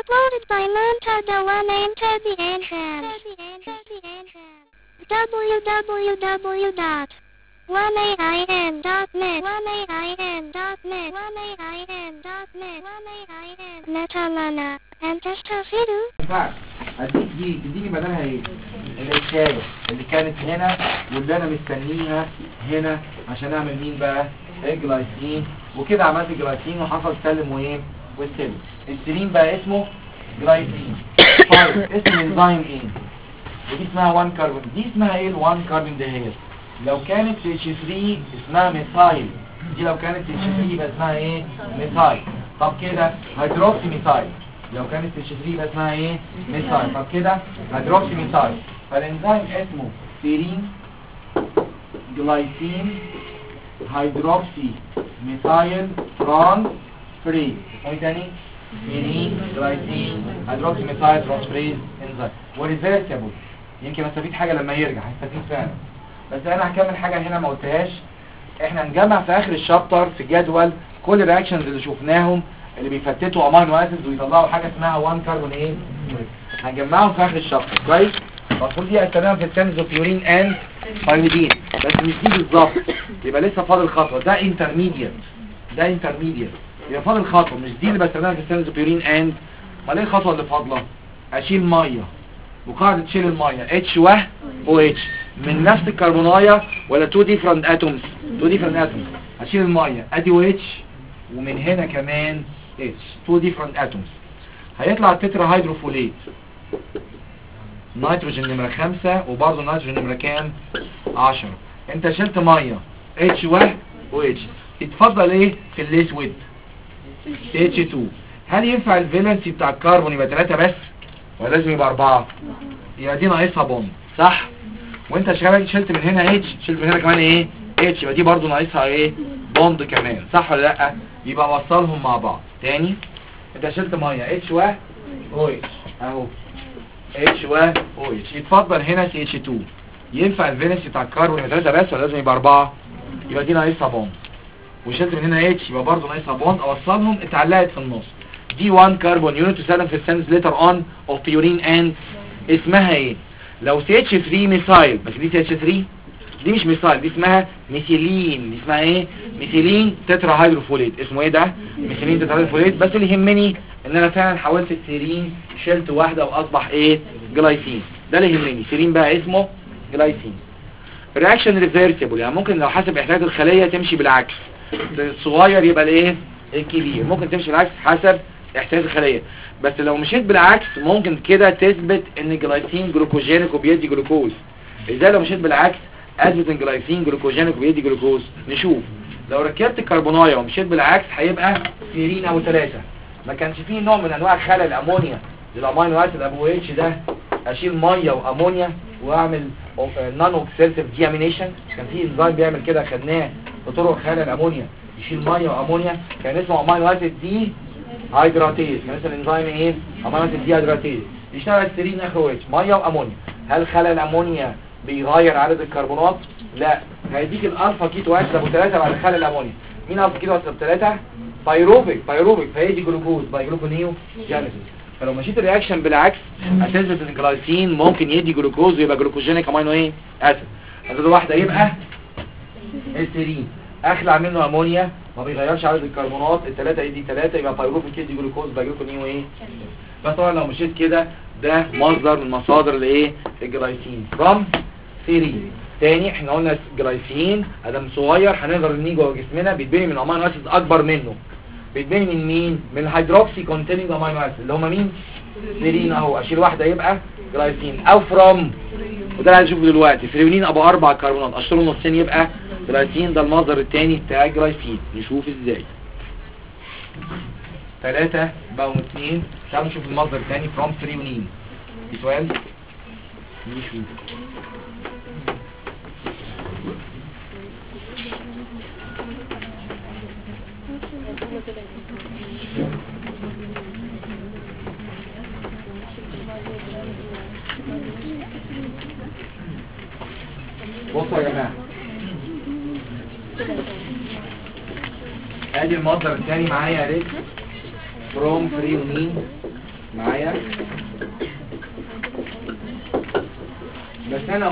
Uploaded by Montada One Enter the entrance. www.1ain.net Netalana and Testafidu. هديك دي تديني بدلها ايه؟ الحكايه اللي كانت هنا واللي انا مستنيها هنا عشان اعمل مين بقى؟ الجلايسين. وكده عملت الجلايسين وحصل سلم وايه؟ والسلم. السيرين بقى اسمه جلايسين. طيب اسم الانزيم ايه؟ ودي اسمها 1 كربون. دي اسمها ايه ال1 كربون دهيت؟ لو كانت CH3 اسمها ميثايل. دي لو كانت CH3 يبقى اسمها ايه؟ ميثايل. طب كده هيدروكسي ميثايل. لو كانت CH3 يبقى اسمها ايه؟ ميثايل. طب كده هيدروكسي ميثايل. فالانزيم اسمه سيرين جلايسين هيدروكسي ميثايل ترانسفيريز. ايه تاني؟ سيرين جلايسين هيدروكسي ميثايل ترانسفيريز انزيم وريفيرسيبل. يمكن استفيد حاجه لما يرجع هستفيد فعلا. بس انا هكمل حاجه هنا ما قلتهاش. احنا هنجمع في اخر الشابتر في الجدول كل الرياكشنز اللي شفناهم اللي بيفتتوا امينو اسيدز ويطلعوا حاجه اسمها 1 كربون ايه. هنجمعهم في اخر الشابتر كويس. المفروض دي هستخدمها في التنزوفيورين اند بايريدين بس مش دي بالظبط. يبقى لسه فاضل خطوه. ده انترميديت يبقى فاضل خطوه مش دي اللي بستخدمها في التنزوفيورين اند. امال ايه الخطوه اللي فاضله؟ اشيل ميه وقاعده تشيل الميه اتش و او اتش من نفس الكربونايه ولا 2 ديفرنت اتومز. 2 ديفرنت اتومز. هشيل الميه ادي او اتش ومن هنا كمان اتش 2 ديفرنت اتومز. هيطلع التترا هيدروفوليت نيتروجين نمره 5 وبرضه نيتروجين نمره كام؟ 10. انت شلت ميه اتش و او اتش. يتفضل ايه في الاسود؟ اتش 2. هل ينفع الفالنسي بتاع الكربون يبقى 3 بس ولا لازم يبقى 4؟ يبقى دي ناقصها بوند صح. وانت شلت من هنا اتش شلت من هنا كمان ايه؟ اتش. يبقى دي برضه ناقصها ايه؟ بوند كمان صح ولا لا؟ يبقى وصلهم مع بعض تاني. انت شلت ميه اتش و او اتش اهو اتش و او اتش. يتفضل هنا سي اتش 2. ينفع الفالنسي بتاع الكربون يبقى 3 بس ولا لازم يبقى 4؟ يبقى دي ناقصها بوند. وشلت من هنا اتش يبقى برضه ناقصها بوند. اوصلهم اتعلقت في النص. دي 1 كربون يونت تستخدم في السنس ليتر اون اوف بيورين اند اسمها ايه؟ لو سي اتش 3 ميثايل بس دي سي اتش 3 دي مش ميثايل. دي اسمها ميثيلين. دي اسمها ايه؟ ميثيلين تترا هيدروفوليت. اسمه ايه ده؟ ميثيلين تترا هيدروفوليت. بس اللي يهمني ان انا فعلا حولت السيرين شلت واحده واصبح ايه؟ جلايسين. ده اللي يهمني. سيرين بقى اسمه جلايسين. رياكشن ريفيرسيبل يعني ممكن لو حسب احتياج الخليه تمشي بالعكس. الصغير يبقى الايه؟ الكبير. ممكن تمشي بالعكس حسب احتياج الخليه. بس لو مشيت بالعكس ممكن كده تثبت ان الجلايسين جلوكوجينيك وبيدي جلوكوز. ازاي لو مشيت بالعكس اثبت ان الجلايسين جلوكوجينيك وبيدي جلوكوز؟ نشوف. لو ركبت الكربونايه ومشيت بالعكس هيبقى سيرين او 3. ما كانش فيه نوع من انواع خلل الامونيا للامينو اسيد ابو اتش ده اشيل ميه وامونيا واعمل نون اوكسيديف ديامينيشن. كان في انزيم بيعمل كده خدناه في طرق خلل الامونيا يشيل ميه وامونيا كان اسمه امينو اسيد دي هيدراتيز. كان اسمه الانزيم ايه؟ امينو اسيد دي هيدراتيز. يشتغل السيرين اخر اتش ميه وامونيا. هل خلل الامونيا بيغير عدد الكربونات؟ لا. هيديك الالفا كيتو اسيد ابو 3 بعد خلل الامونيا. مين الفا كيتو اسيد ابو 3؟ بايروفيك فهيدي جلوكوز بايجلوكونيو جينيسيس. فلو مشيت الرياكشن بالعكس هتثبت ان الجلايسين ممكن يدي جلوكوز ويبقى جلوكوجينيك امينو ايه؟ اسيد. هذا واحده يبقى السيرين اخلع منه امونيا ما بيغيرش عدد الكربونات. الثلاثه يدي 3 يبقى بايروفيك يدي جلوكوز بايجلوكونيو ايه؟ فطبعا لو مشيت كده ده مصدر من مصادر الايه؟ الجلايسين فروم سيرين. تاني احنا قلنا الجلايسين ادم صغير هنقدر نيجي جوه جسمنا بيتبني من امينو اسيد اكبر منه. بيتبني من مين؟ من الهيدروكسي كونتيننج امينو اسيد اللي هم مين؟ سيرين اهو. اشيل واحده يبقى جلايسين او فروم. وده اللي هنشوفه دلوقتي. فريولين ابو 4 كربونات اشيله نصين يبقى جلايسين. ده المصدر الثاني بتاع الجلايسين. نشوف ازاي. 3 بقوا 2. تعالوا نشوف المصدر الثاني فروم فريولين. في سؤال؟ نشوف. بصوا يا جماعه ادي المصدر الثاني معايا يا ريت فروم فريولين معايا؟ بس انا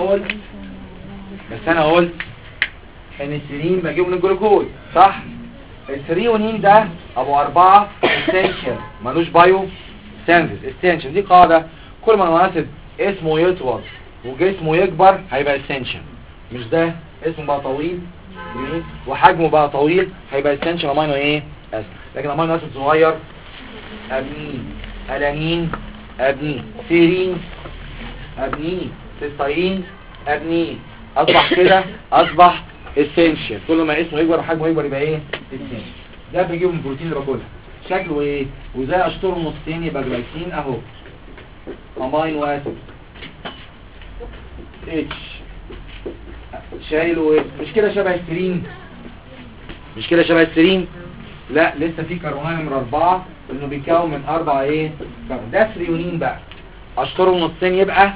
قلت ان السيرين بجيبه من الجلوكوز صح؟ الثريونين ده ابو 4 اسينشال ملوش بايو سينثيز. اسينشال دي قاعده، كل ما الامينو اسمه يطول وجسمه يكبر هيبقى اسينشال. مش ده اسمه بقى طويل وحجمه بقى طويل هيبقى اسينشال امينو ايه اسيد. لكن امينو اسيد صغير ابنين، الانين ابنين، سيرين ابنين، سيستاين ابنين، اصبح كده اصبح اسينشال. كل ما اسمه يكبر وحجمه يكبر يبقى ايه اسينشال. ده بيجيبه من البروتين اللي باكلها. شكله ايه وازاي اشطره نصين يبقى جلايسين اهو امينو اسيد اتش شايله ايه. مش كده شبه السيرين؟ مش كده شبه السيرين؟ لا لسه في كربونايه نمره 4 انه بيتكون من 4 ايه كربون. ده ثريونين بقى اشطره نصين يبقى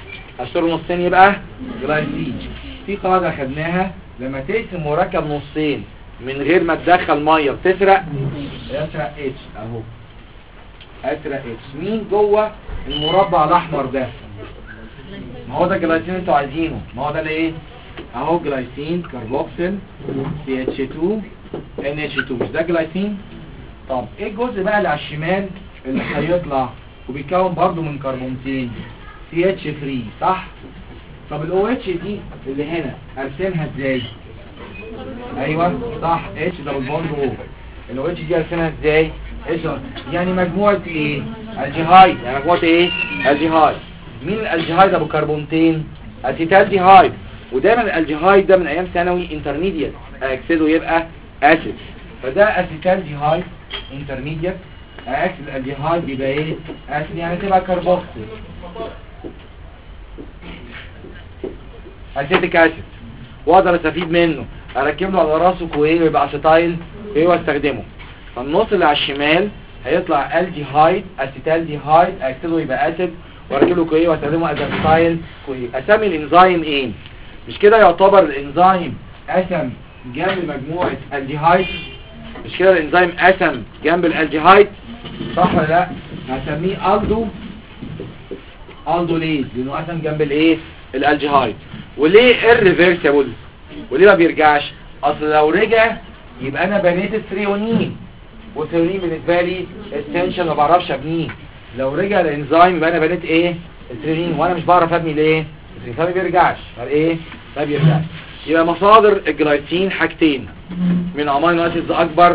جلايسين. في قاعده خدناها لما تقسم مركب نصين من غير ما تدخل ميه بتسرق اتش اهو. اسرق اتش. مين جوه المربع الاحمر ده؟ ما هو ده الجلايسين انتوا عايزينه. ما هو ده الايه اهو جلايسين كربوكسيل CH2 NH2. مش ده جلايسين؟ طب ايه الجزء بقى اللي على الشمال اللي هيطلع وبيتكون برضو من كربونتين CH3 صح؟ طب ال OH دي اللي هنا ارسمها ازاي؟ ايوه صح H دبل بوند O. ال OH دي ارسمها ازاي؟ يعني مجموعة ايه؟ الجهايد. يعني مجموعة ايه؟ الجهايد. مين الالجهايد ابو كربونتين؟ اسيتالديهايد. ودايما الالجهايد ده من ايام ثانوي انترميديت اكسده يبقى اسيد. فده اسيتالديهايد انترميديت اكسد الالجهايد يبقى ايه اسيد. يعني تبقى كربوكسيل اسيتيك اسيد. واقدر استفيد منه اركب له على راسه كويه ويبقى اسيتايل ايه واستخدمه. فالنص اللي على الشمال هيطلع الديهايد اسيتالديهايد اكسده يبقى اسيد واركب له كويه واستخدمه اسيتايل كويه. اسمي الانزيم ايه؟ مش كده يعتبر الانزيم قسم جنب مجموعة الديهايد؟ مش كده الانزيم قسم جنب الالديهايد صح ولا لا؟ هسميه الدوليز لانه قسم جنب الايه الالديهايد. وليه الريفيرسبل؟ وليه ما بيرجعش؟ اصل لو رجع يبقى انا بنيت الثريونين والثريونين بالنسبه لي اسينشال ما بعرفش ابنيه. لو رجع الانزيم يبقى انا بنيت ايه الثريونين وانا مش بعرف ابني ليه الثريونين. ما بيرجعش ايه ما بيرجعش. يبقى مصادر الجلايسين حاجتين من امينو اسيدز اكبر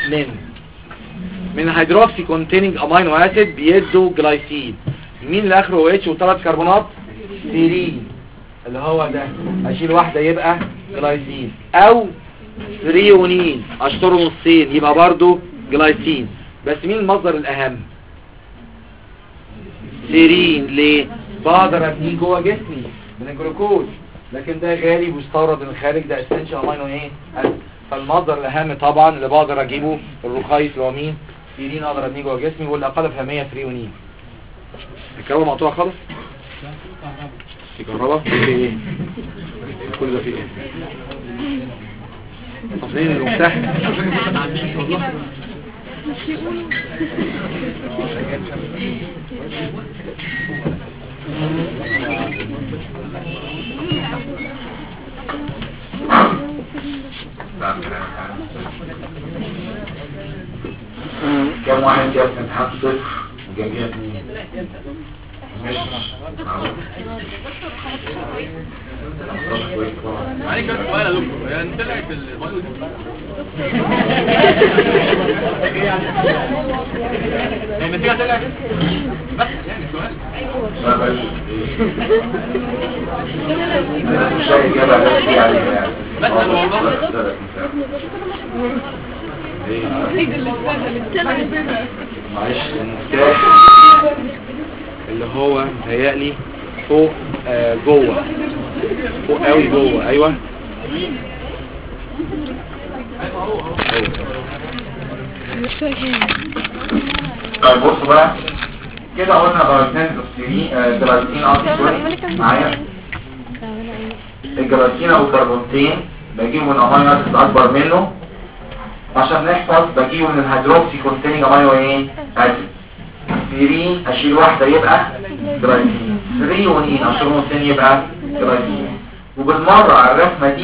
من هيدروكسي كونتيننج امينو اسيد بيدوا جلايسين. مين اللي اخره اتش وثلاث كربونات؟ سيرين اللي هو ده اشيل واحده يبقى جلايسين. او ثريونين اشطره نصين يبقى برضو جلايسين. بس مين المصدر الاهم؟ سيرين. ليه؟ بقدر ابنيه جوه جسمي من الجلوكوز. لكن ده غالي ويستورد من الخارج. ده اسينشال امينو ايه فالمصدر الاهم طبعا اللي بقدر اجيبه الرخيص اللي هو مين؟ سيرين. اقدر ابنيه جوه جسمي والاقل فهميه ثريونين. الكهرباء مقطوعه خالص؟ في كهرباء؟ في ايه؟ كل ده في ايه؟ تصميم المفتاح كم واحد جاب امتحان صفر وجميع اثنين؟ مش عليك السؤال يا دكتور يعني طلعت الموضوع ده النتيجه طلعت بس يعني السؤال ما بقاش مش اجابه بس يعني بس والله معلش المفتاح اللي هو متهيألي فوق جوه فوق قوي جوه. ايوه طيب بصوا بقى كده قلنا جلايسين معايا. الجلايسين او كربونتين بجيبه من امينو اسيد اكبر منه عشان نحفظ. بجيبه من الهيدروكسي كونتيننج امينو ايه اسيد. سيرين اشيل واحدة يبقى جلايسين، ثريونين اشيل نصين يبقى جلايسين. وبالمرة على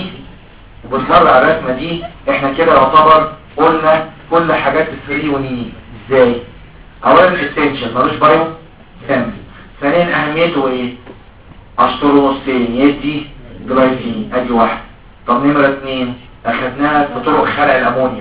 الرسمة دي احنا كده يعتبر قلنا كل حاجات الثريونين. ازاي؟ اولا الاسنشال ملوش بايو سامبل، ثانيا اهميته ايه؟ اشطر نصين يدي جلايسين، ادي واحد. طب نمرة 2 اخدناها في طرق خلق الامونيا.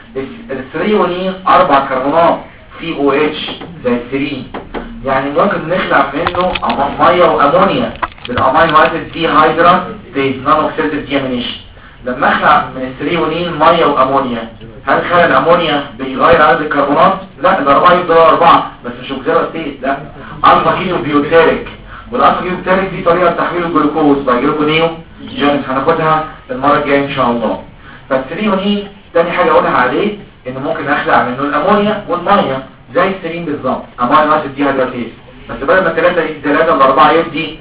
الثريونين 4 كربونات سي او اتش زي السيرين، يعني ممكن نخلع منه ميه وامونيا بالامينو اسيد دي هيدرا زي نانو اوكسيديف ديامينيشن. لما اخلع من الثريونين ميه وامونيا، هل خلق الامونيا بيغير عدد الكربونات؟ لا، ده 4 يفضل 4 بس مش اوكسيديف ستيت، لا الفا كيتو بيوتيريك. والالفا كيتو بيوتيريك دي طريقه تحويل الجلوكوز بايجلوكونيو جينس، هناخدها المره الجايه ان شاء الله. فالثريونين تاني حاجه اقولها عليه ان ممكن اخلع منه الامونيا والميه زي السيرين بالظبط، امينو اسيد دي هيدراتيز، بس بدل ما 3 يدي 3 ولا 4 يدي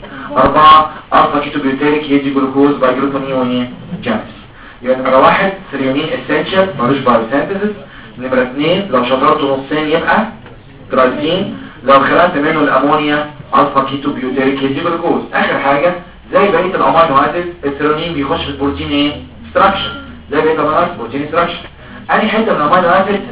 4 الفا كيتو بيوتيريك يدي جلوكوز بايجلوكونيو جينس. يبقى نمرة 1 ثريونين اسينشال ملوش بايوسينثيسيس. نمرة 2 لو شطرته نصين يبقى جلايسين، لو خلقت منه الامونيا الفا كيتو بيوتيريك يدي جلوكوز. اخر حاجه زي بقيه الامينو اسيد الثريونين بيخش في البروتين ايه؟ ستراكشر، زي بقيه الامينو اسيد بروتين ستراكشر. انهي حته من الامينو اسيد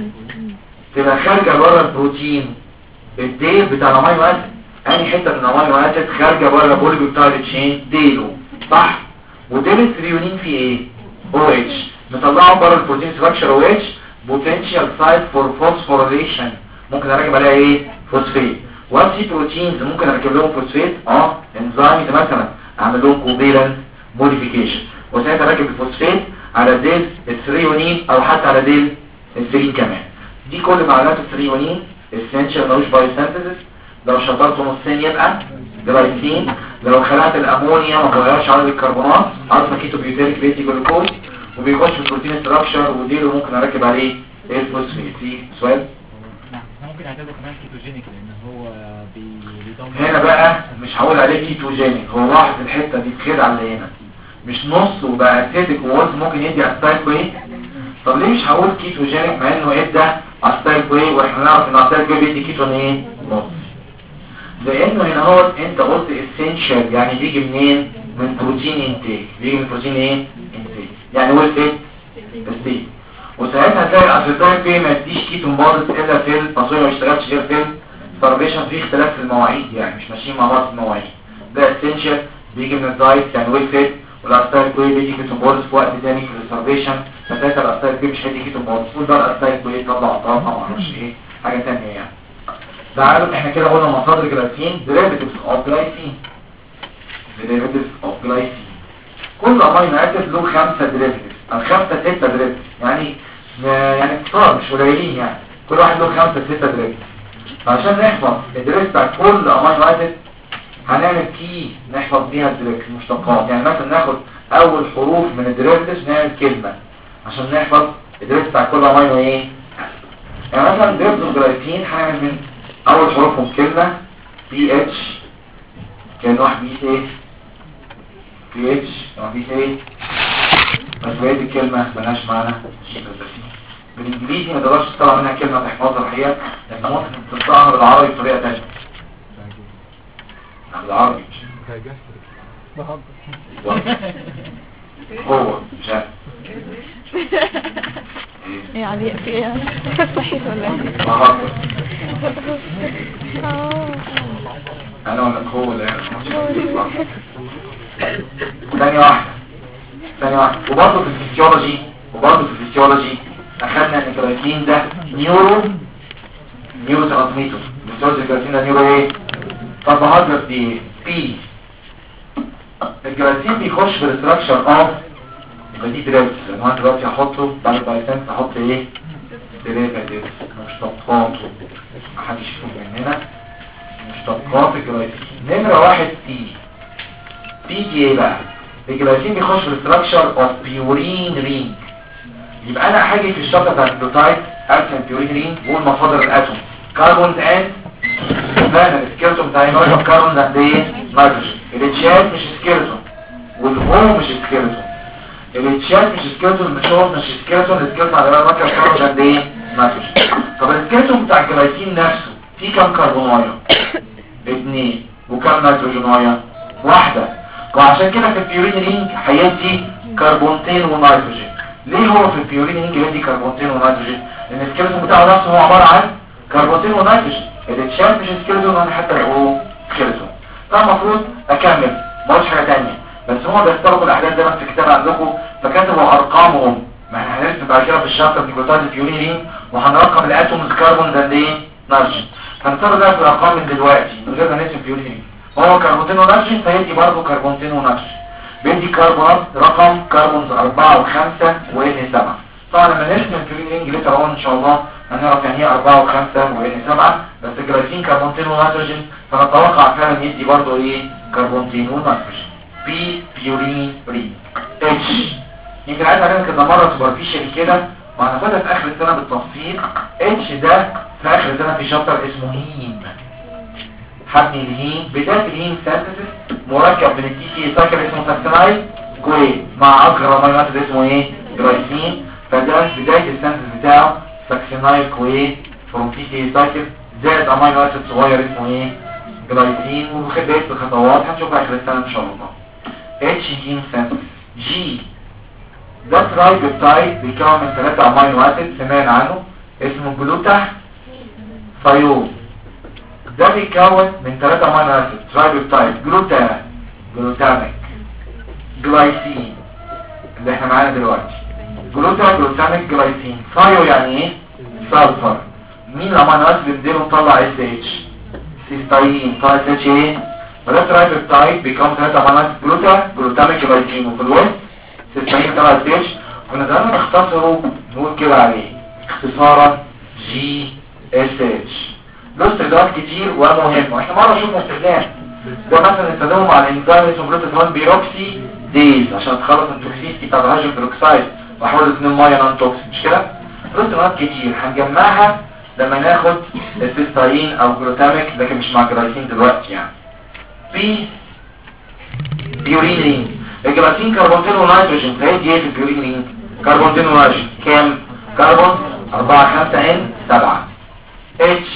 تبقى خارجه بره البروتين؟ الديل بتاع الامينو اسيد. انهي حته من الامينو اسيد خارجه بره البوليبيبتايد تشين؟ ديله، صح؟ وديل الثريونين فيه ايه؟ او اتش، مطلعه بره البروتين ستراكشر او اتش، بوتنشال سايت فور فوسفوريليشن، ممكن اركب عليها ايه؟ فوسفيت. وفي بروتينز ممكن اركب لهم فوسفيت، انزيمز مثلا اعمل لهم كوفالنت موديفيكيشن، وساعتها اركب الفوسفيت على ديل الثريونين او حتى على ديل السيرين كمان. دي كل معلومات الثريونين. اسينشال ملوش بايوسينثيسيس، لو شطرته نصين يبقى جلايسين، لو خلعت الامونيا ما بغيرش عدد الكربونات الفا كيتو بيوتيريك بيدي جلوكوز، وبيخش في البروتين ستراكشر، وديله ممكن اركب عليه الفوسفيت. في سؤال؟ ممكن اعتبره كمان كيتوجينيك لان هو بيدمر. هنا بقى مش هقول عليه كيتوجينيك، هو لاحظ الحته دي الخدعه اللي هنا، مش نص وبقى اسيدك وقلت ممكن يدي استايل كوي. طب ليه مش هقول كيتوجينيك مع انه ادى استايل كوي واحنا نعرف ان استايل كوي بيدي كيتون ايه؟ نص. لانه هنا هو انت قلت اسينشال، يعني بيجي منين؟ من بروتين انتيك، بيجي من بروتين ايه؟ انتيك، يعني هو الفيت ستيت. وساعتها هتلاقي الاسيتايل كوي ما يديش كيتون بارز الا في الفاصوليا، ما يشتغلش غير في الفارميشن، في اختلاف في المواعيد، يعني مش ماشيين مع بعض في المواعيد. ده اسينشال بيجي من الدايت، يعني ويل فيت، والاسيتايل كوي بيدي كيتون بارز في وقت تاني في الفارميشن، فساعتها الاسيتايل كوي مش هيدي كيتون بارز، كل ده الاسيتايل كوي يطلع طاقه ما اعرفش ايه حاجه ثانيه يعني. تعالوا احنا كده قلنا مصادر الجلايسين، ديريفيتيفز اوف جلايسين، ديريفيتيفز اوف جلايسين. كل امينو اسيد له 5 ديريفيتيفز او 5 6 ديريفيتيفز، يعني كتار مش قليلين، يعني كل واحد له 5 6 ديريفيتيفز. فعشان نحفظ الديريفيتيف بتاع كل امينو اسيد هنعمل كي نحفظ بيها الديريفيتيف المشتقات، يعني مثلا ناخد اول حروف من الديريفيتيفز نعمل كلمه عشان نحفظ الديريفيتيف بتاع كل امينو ايه. يعني مثلا ديريفيتيف الجلايسين هنعمل من اول حروفهم كلمة بي اتش، كان واحد بي سي بي اتش بي سي، بس بقيت الكلمة ملهاش معنى بالانجليزي، ما تقدرش تطلع منها كلمة تحفظها الحقيقة، لان ممكن تطلعها بالعربي بطريقة تانية. بالعربي هو مش عارف يعني في ايه صحيح ولا ايه؟ بهزر انا ولا هو لا ثانية واحدة. وبرضه في الفسيولوجي اخذنا ان الجلايسين ده نيورو ترانسميتر، الجلايسين ده نيورو ايه؟ طب بهزر دي بي الجلايسين بيخش في الاستراكشر اوف، يبقى دي ديريفيتيف، لما انا دلوقتي هحطه بعد البايسنس هحط ايه؟ ديريفيتيف مشتقاته، محدش يشوف من هنا مشتقات الجلايسين. نمرة 1 بي دي ايه بقى؟ الجلايسين بيخش في الاستراكشر اوف بيورين رينج. يبقى انا هاجي في الشابتر بتاع البروتايب ارسم بيورين رينج واقول مصادر الاتوم كاربون اند فانا السكيلتون بتاع النوع كاربون ده ايه؟ نيتروجين. الاتشات مش سكيلتون والهو مش سكيلتون، الاتشات مش سكيلتون، المشوط مش سكيلتون، السكيلتون على المركب كاربون ده ايه؟ نيتروجين. طب السكيلتون بتاع الجلايسين نفسه في كم كربونايه؟ 2. وكم نيتروجينايه؟ 1. وعشان كده في البيورين رينج هيدي كربونتين ونيتروجين. ليه هو في البيورين رينج بيدي كربونتين ونيتروجين؟ لان السكيلتون بتاعه نفسه هو عباره عن كربونتين ونيتروجين. الاتشات مش سكيلتون ولا حتى يقولوا سكيلتون. طبعا المفروض اكمل ما قلتش حاجه ثانيه، بس هم بيختاروا الاحداث دايما في الكتاب عندكم فكتبوا ارقامهم. ما احنا هنرسم بعد كده في الشابتر نيوكليوتايد البيورين رينج وهنرقم الاتومز كربون ده ايه نيتروجين. هنضطر بقى في الارقام من دلوقتي من غير ما نرسم بيورين رينج. هو كربونتين ونيتروجين فيدي برضه كربونتين ونيتروجين. بيدي كربونات رقم كربونز 4 و5 وN 7. طبعا لما نرسم البيورين رينج ليتر اون ان شاء الله هنعرف يعني ايه 4 و5 وN 7. بس الجلايسين كربونتين ونيتروجين فنتوقع فعلا يدي برضه ايه كربونتين ونيتروجين. بي بيورين رينج. اتش يمكن عايز اعمل كده مره سوبرفيشال كده وهناخدها في اخر السنه بالتفصيل. اتش ده في اخر السنه في شابتر اسمه هيم. حبني الهيم بدايه الهيم سينثيسيس مركب من التي سي سايكل اسمه ساكسينايل كوي مع اصغر امينو اسيد اسمه ايه جلايسين. فده بدايه السينثيسيس بتاعه ساكسينايل كوي فروم تي سي سايكل زائد امينو اسيد صغير اسمه ايه جلايسين. وخد بقيه الخطوات هنشوفها اخر السنه ان شاء الله. اتش هيم سينثيسيس. جي ده ترايبيبتايد بيتكون من 3 امينو اسيد سمعنا عنه اسمه جلوتا ثايول. ده بيتكون من 3 امينو اسيد ترايبيبتايد جلوتاميك جلايسين اللي احنا معانا دلوقتي. جلوتاميك جلايسين. ثايو يعني ايه سلفر. مين الامينو اسيد اللي بيديله نطلع اس اتش سيستاين طلع اس اتش ايه. وده ترايبيبتايد بيتكون من 3 امينو اسيد جلوتاميك جلايسين وفي الوسط سيستاين طلع اس اتش. كنا زمان نختصره نقول كده عليه اختصارا جي اس اتش. له استخدامات كتير ومهم واحنا مره شفنا استخدام ده مثلا استخدامه مع الانزيم اسمه جلوتاثيون بيروكسي ديز عشان تخلص من التوكسيستي بتاع الهيدروجين بيروكسيد وحول 2 ميه نون توكسيك مش كده. له استخدامات كتير هنجمعها لما ناخد السيستاين او جلوتاميك لكن مش مع الجلايسين دلوقتي يعني. بي بيورين رينج. الجلايسين كربونتين ونيتروجين فهيدي ايه في البيورين رينج كربونتين ونيتروجين كام كربون 4 5 N 7. اتش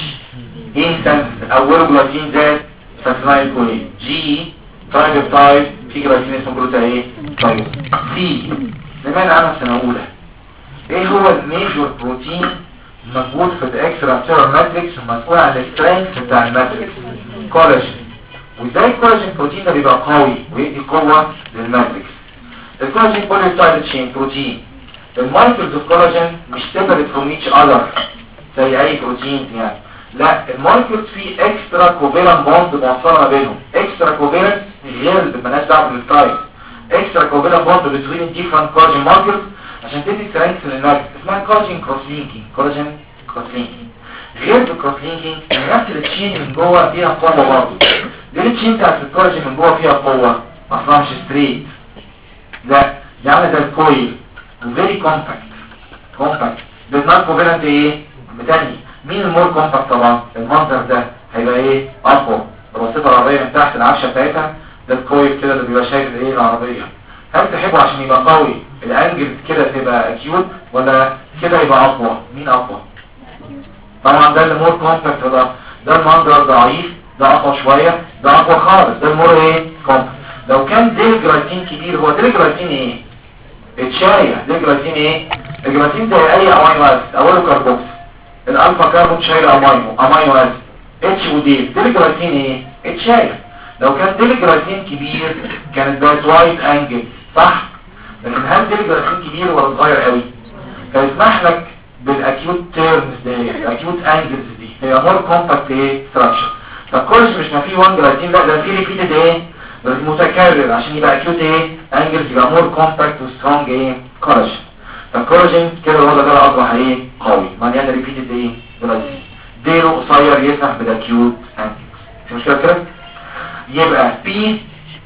هيم اوله جلايسين زائد ساكسينايل كوي. جي ترايبيبتايد في جلايسين اسمه جلوتا ايه طيب. سي سمعنا عنها السنه الاولى. ايه هو الميجور بروتين موجود في الاكسترا سيلولار ماتريكس ومسؤول عن السترينث بتاع الماتريكس كولاجين. وازاي الكولاجين بروتين ده بيبقى قوي ويدي قوه للماتريكس. الكولاجين بوليسايد تشين بروتين. المولكيولز اوف كولاجين مش سيبريت فروم ايتش اذر زي اي بروتين يعني. لا المولكيولز فيه اكسترا كوفالنت بوند موصله ما بينهم. اكسترا كوفالنت غير مالناش دعوه بالستايل. اكسترا كوفالنت بوند بين ديفرنت كولاجين مولكيولز عشان تدي سترينث للماتريكس اسمها كولاجين كروس لينكينج. كولاجين كروس لينكينج غير الكروس لينكينج نفس التشين من جوه فيها قوه برضه. ليه التشين بتاعت الكولاجين من جوه فيها قوه اصلا مش ستريت لا دي عامله زي الكويل وفيري كومباكت بالنار كوفالنت ايه بتاني. مين المور كومباكت طبعا المنظر ده هيبقى ايه اقوى. الوسيطه العربيه من تحت العفشه بتاعتها ده الكويل كده اللي بيبقى شايف الايه العربيه. هل تحبه عشان يبقى قوي الانجل كده تبقى اكيوت ولا كده يبقى اقوى؟ مين اقوى؟ طبعا ده المور كومباكت. ده المنظر ضعيف ده اقوى شويه ده اقوى خالص ده المور ايه كومباكت. لو كان ديل جلايسين كبير هو ديل جلايسين ايه اتشاية. ديل جلايسين ايه الجلايسين زي اي امينو اسيد اوله كاربوكس. الالفا كاربون شايل امينو اسيد اتش وديل. ديل جلايسين ايه اتشاية. لو كان ديل جلايسين كبير كانت بقت وايد انجل صح. لكن هل ديل جلايسين كبير ولا صغير قوي فيسمح لك بالاكيوت تيرمز دي الاكيوت انجلز دي هي مور كومباكت ايه ستراكشر. فالكولج مش ما فيه 1 جلايسين لا ده فيه ريبيتد ايه بس متكرر عشان يبقى اكيوت ايه انجلز يبقى مور كومباكت وسترونج ايه كولاج. فالكولاجين كده الوضع ده اصبح ايه قوي مليان ريبيتد ايه جلايسين. ديله قصير يسمح بالاكيوت انجلز. في مشكله كده يبقى بي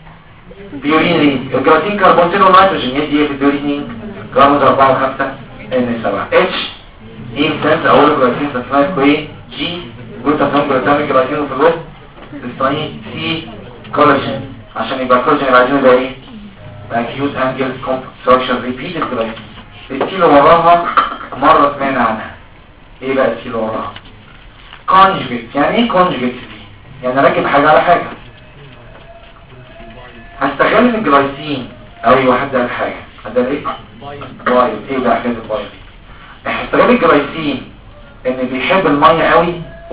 بيورين رينج. الجلايسين كربونتين ونيتروجين يدي ايه في البيورين رينج كربون 4 و5 N 7. اتش هيم سنس اوله جلايسين ساكسينايل كوي. جي جلوتاثيون جلوتاميك جلايسين في الوسط. الثاني سي كولاجين عشان يبقى كولاجين عايزين يبقى ايه acute angle construction repeated glycogen. الكيلو وراها مرة سمعنا عنها. ايه بقى الكيلو وراها كونجوجيت. يعني ايه كونجوجيت دي؟ يعني اركب حاجه على حاجه. هستغل الجلايسين. ايوه حد قال حاجه. حد قال ايه؟ بايل. ايه بقى حكايه البايل؟ هستغل الجلايسين ان بيحب الميه قوي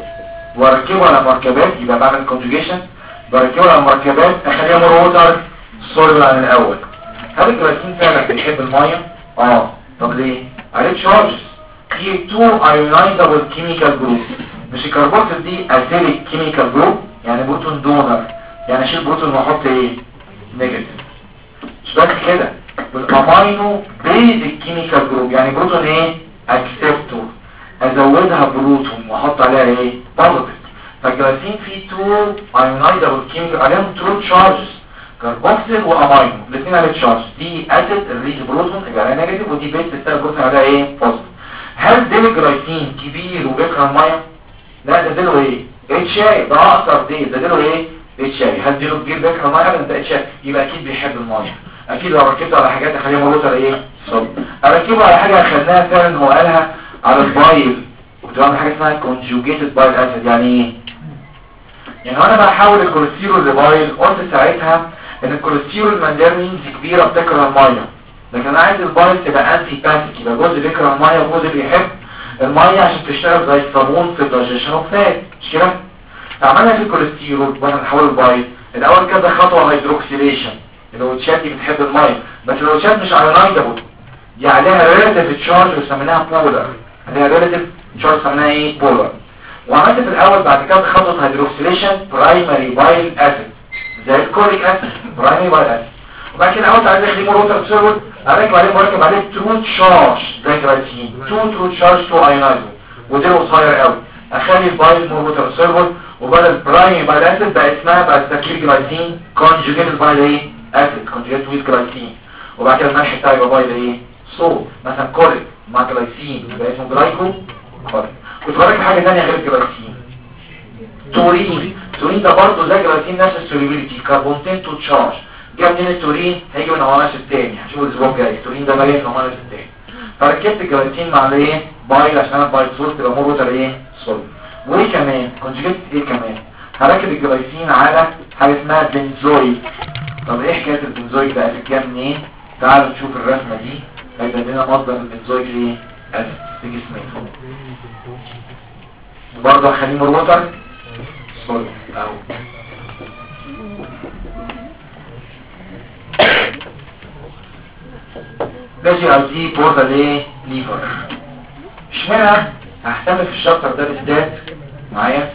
واركبه على مركبات، يبقى بعمل كونجوجيشن، بركبه على مركبات اخليها مور ووتر سوليبل عن الاول. هل الجلايسين فعلا بيحب الميه؟ طب ليه؟ عليه تشارجز في 2 ايونايزابل كيميكال جروب. مش الكربوكسيل دي اسيليك كيميكال جروب، يعني بروتون دونر، يعني اشيل بروتون واحط ايه؟ نيجاتيف. مش بس كده، والامينو بيزك كيميكال جروب، يعني بروتون ايه؟ اكسبتور، ازودها بروتون واحط عليها ايه؟ بوزيتيف. فالجلايسين فيه 2 ايونايزابل كيميكال عليهم ترو تشارجز، كربوكسيل وامينو الاثنين عليه تشارج. دي اسيد الريز بروتون يبقى عليها نيجاتيف، ودي بيز الثاني بروتون عليها ايه؟ بوزيتيف. هل ديل الجلايسين كبير وبيكره الميه؟ لا، ده ديله ايه؟ اتش اي. ده اقصر ديل، ده ديله ايه؟ اتش اي. هل ديله كبير بيكره الميه؟ ابدا، ده اتش اي. يبقى اكيد بيحب الميه. اكيد لو ركبته على حاجات اخليها موتر ايه؟ صلب. اركبه على حاجه اخدناها فعلا هو قالها على البايل، كنت بعمل حاجه اسمها كونجوجيتد بايل اسيد. يعني ايه؟ يعني انا بحول الكوليسترول لبايل، قلت ساعتها ان الكوليسترول مانديرمينز كبيره بتكره الميه، لكن انا عايز البايل تبقى انتي باسيك، يبقى جزء بيكره الميه وجزء بيحب الميه عشان تشتغل زي الصابون في الدايجيشن اوف فات، مش كده؟ فعملنا في الكوليسترول واحنا بنحول البايل الاول كده خطوه هيدروكسيليشن. الوتشات دي بتحب الميه، بس الوتشات مش ايونايزابل، دي عليها ريلاتيف تشارج وسميناها بولر، عليها ريلاتيف تشارج سميناها ايه؟ بولر. وعملت في الاول بعد كده خطوه هيدروكسيليشن برايمري بايل اسيد زي الكوليك اسيد، برايمري بايل اسيد. وبعد كده اول عايز اخليه موتر سيرفر، اركب عليه مركب عليه ترو تشارج زي جلايسين، 2 ترو تشارج 2 ايونايزر، ودي قصير قوي، اخلي البايل موتر سيرفر، وبدل برايمري بايل اسيد بقى اسمها بعد تركيب جلايسين كونجوجيتد بايل ايه؟ اسيد، كونجوجيتد ويز جلايسين. وبعد كده الملح بتاعي يبقى بايل ايه؟ صوت، مثلا كوليك مع جلايسين يبقى اسمه جلايكو كوليك. كنت بركب حاجه ثانيه غير الجلايسين، تورين. تورين ده برضه زي جلايسين نفس السوليبيليتي، كربونتين تو تشارج. جاب منين التورين؟ هيجي من الاموناس الثاني، هنشوف الاسبوع الجاي. التورين ده مليان من الاموناس الثاني. فركبت الجلايسين مع الايه؟ بايل عشان البايل سورس تبقى مور ووتر ايه؟ صلب. وايه كمان؟ كونجكت ايه كمان؟ هركب الجلايسين على حاجه اسمها بنزويك. طب ايه حكايه البنزويك ده؟ جاب منين؟ تعالوا نشوف الرسمه دي، هيبقى لنا مصدر البنزويك ايه؟ اسيد في جسمنا. وبرضه هخليه مور ووتر صلب اهو. ده جي ار دي بورتال ايه؟ ليفر. اشمعنى ههتم في الشابتر ده بالذات معايا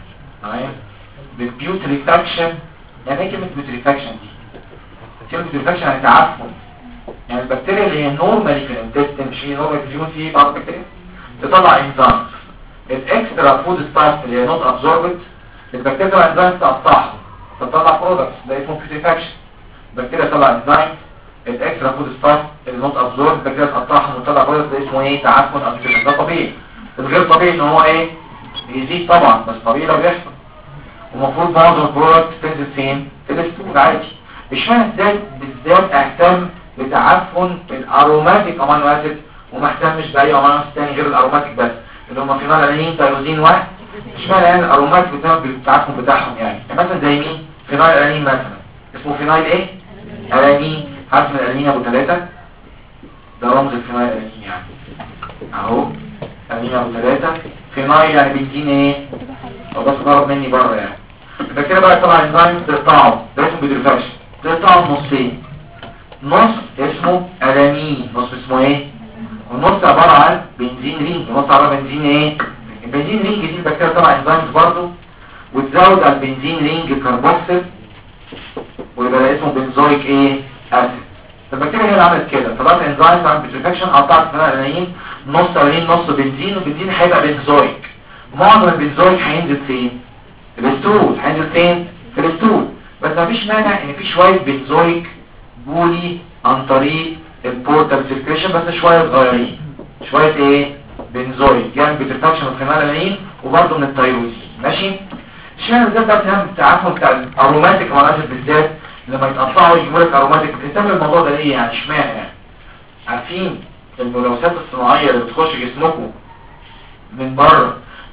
بالبيوتريفاكشن. يعني ايه كلمه بيوتريفاكشن دي؟ كلمه بيوتريفاكشن يعني تعفن. يعني البكتيريا اللي هي نورمالي في الانتستين، مش هي نورمال في بعض البكتيريا تطلع انزيم، الاكسترا فود ستاف اللي هي نوت ابزوربت، البكتيريا تطلع انزيم تقطعها فتطلع برودكتس، ده اسمه بيوتريفاكشن. البكتيريا تطلع انزيم، الاكسترا فود ستاف اللي نوت ابزورب، البكتيريا تقطعها وتطلع برودكتس، ده اسمه ايه؟ تعفن او بيوتريفاكشن. ده طبيعي. الغير طبيعي ان هو ايه؟ بيزيد طبعا، بس طبيعي لو بيحصل. ومفروض معظم البرودكتس تنزل فين؟ في الاستول عادي. اشمعنى ازاي بالذات اهتم بتعفن الاروماتيك امينو اسيد وما اهتمش باي امينو اسيد ثاني غير الاروماتيك بس اللي هم فينال الانين تايروزين واحد؟ اشمعنى يعني الاروماتيك بتعمل بالتعفن بتاعهم؟ يعني مثلا زي مين؟ فينال الانين مثلا، اسمه فينال ايه؟ الانين. عارف من الانين ابو 3؟ ده رمز الفينال الانين يعني اهو، الانين ابو 3. فينال يعني بنزين ايه؟ او بس قرب مني بره يعني. يبقى كده بقى طبعا انزيم تقطعه، ده اسمه بيوتريفاكشن. تقطعه نصين، نص اسمه الانين، نص اسمه ايه؟ والنص عباره عن بنزين رينج، النص عباره عن بنزين ايه؟ البنزين رينج دي البكتيريا طبعا انزيمز برضه، وتزود على البنزين رينج كربوكسيل، ويبقى اسمه بنزويك ايه؟ اسيد. البكتيريا هي اللي عملت كده، طلعت انزيم عملت بيوتريفاكشن، قطعت فيها الانين، نص الانين نص بنزين، والبنزين هيبقى بنزويك. معظم البنزويك هينزل فين؟ في الاستول. هينزل فين؟ في الاستول. بس مفيش مانع ان في شويه بنزويك بولي عن طريق البورتال سيركيشن، بس شويه صغيرين، شويه ايه؟ بنزويك يعني بيوتريفاكشن من خلال الانين وبرضه من التايروزين. ماشي؟ اشمعنى بالذات ده بتهم التعفن بتاع الاروماتيك امينو بالذات لما يتقطعوا يجيبوا لك اروماتيك؟ بتهتم الموضوع ده ليه يعني؟ اشمعنى يعني؟ عارفين الملوثات الصناعيه اللي بتخش جسمكم من بره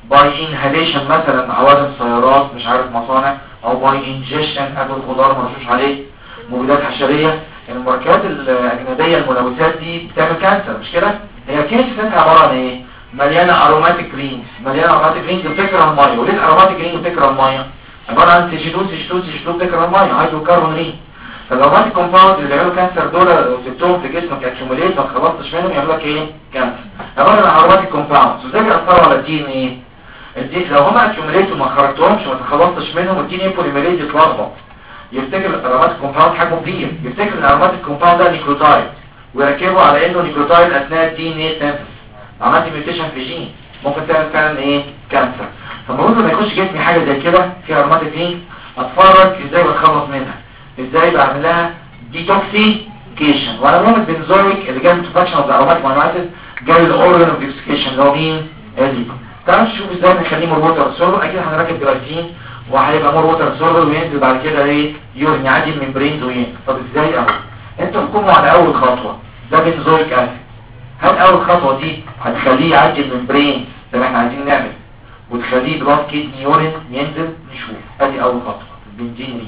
باي انهاليشن مثلا عوادم سيارات مش عارف مصانع، او باي انجيشن اكل خضار مرشوش عليه مبيدات حشريه. المركبات الاجنبيه الملوثات دي بتعمل كانسر مش كده؟ هي كانسر عباره عن ايه؟ مليانه اروماتيك رينجز، مليانه اروماتيك رينجز بتكره الميه. وليه الاروماتيك رينج بتكره الميه؟ عباره عن سي بتكره الميه، هيدروكربون رينج. فالاروماتيك كومباوند اللي بيعملوا كانسر دول سبتهم في جسمك اكيوميليت ما خلصتش منهم يعمل لك ايه؟ كانسر. عباره عن اروماتيك كومباوندز وازاي بيأثروا على الدي ان ايه؟ لو هما اكيوميليت وما خرجتهمش وما تخلصتش منهم الدي ان ايه بوليميريز يتلخبط، يفتكر الاروماتيك كومباوند حجمه كبير، يفتكر ان الاروماتيك كومباوند ده نيكلوتايد ويركبه على انه نيكلوتايد اثناء الدي ان ايه سينثيسيس. عملت ميوتيشن في جين ممكن تعمل فعلا ايه؟ كانسر. فالمفروض لما يخش جسمي حاجه زي كده فيها اروماتيك رينج اتفرج ازاي بتخلص منها، ازاي بعمل لها ديتوكسيكيشن. وانا بعمل بنزويك اللي جاي من فاكشن اوف ذا اروماتيك مونوماتيد جاي الاورجن اوف ديتوكسيكيشن اللي هو مين؟ الليبر. تعالوا نشوف ازاي بنخليه مور ووتر سولفر. اكيد هنركب جلايسين وهيبقى مور ووتر سولفر وينزل بعد كده ايه؟ يورين يعدي الممبرينز وينزل. طب ازاي؟ اهو انتوا تحكموا على اول خطوه ده بنزويك اسيد. هل اول خطوه دي هتخليه يعدي الممبرين زي ما احنا عايزين نعمل وتخليه بلاد كيدني يورين ينزل؟ نشوف. ادي اول خطوه البنزين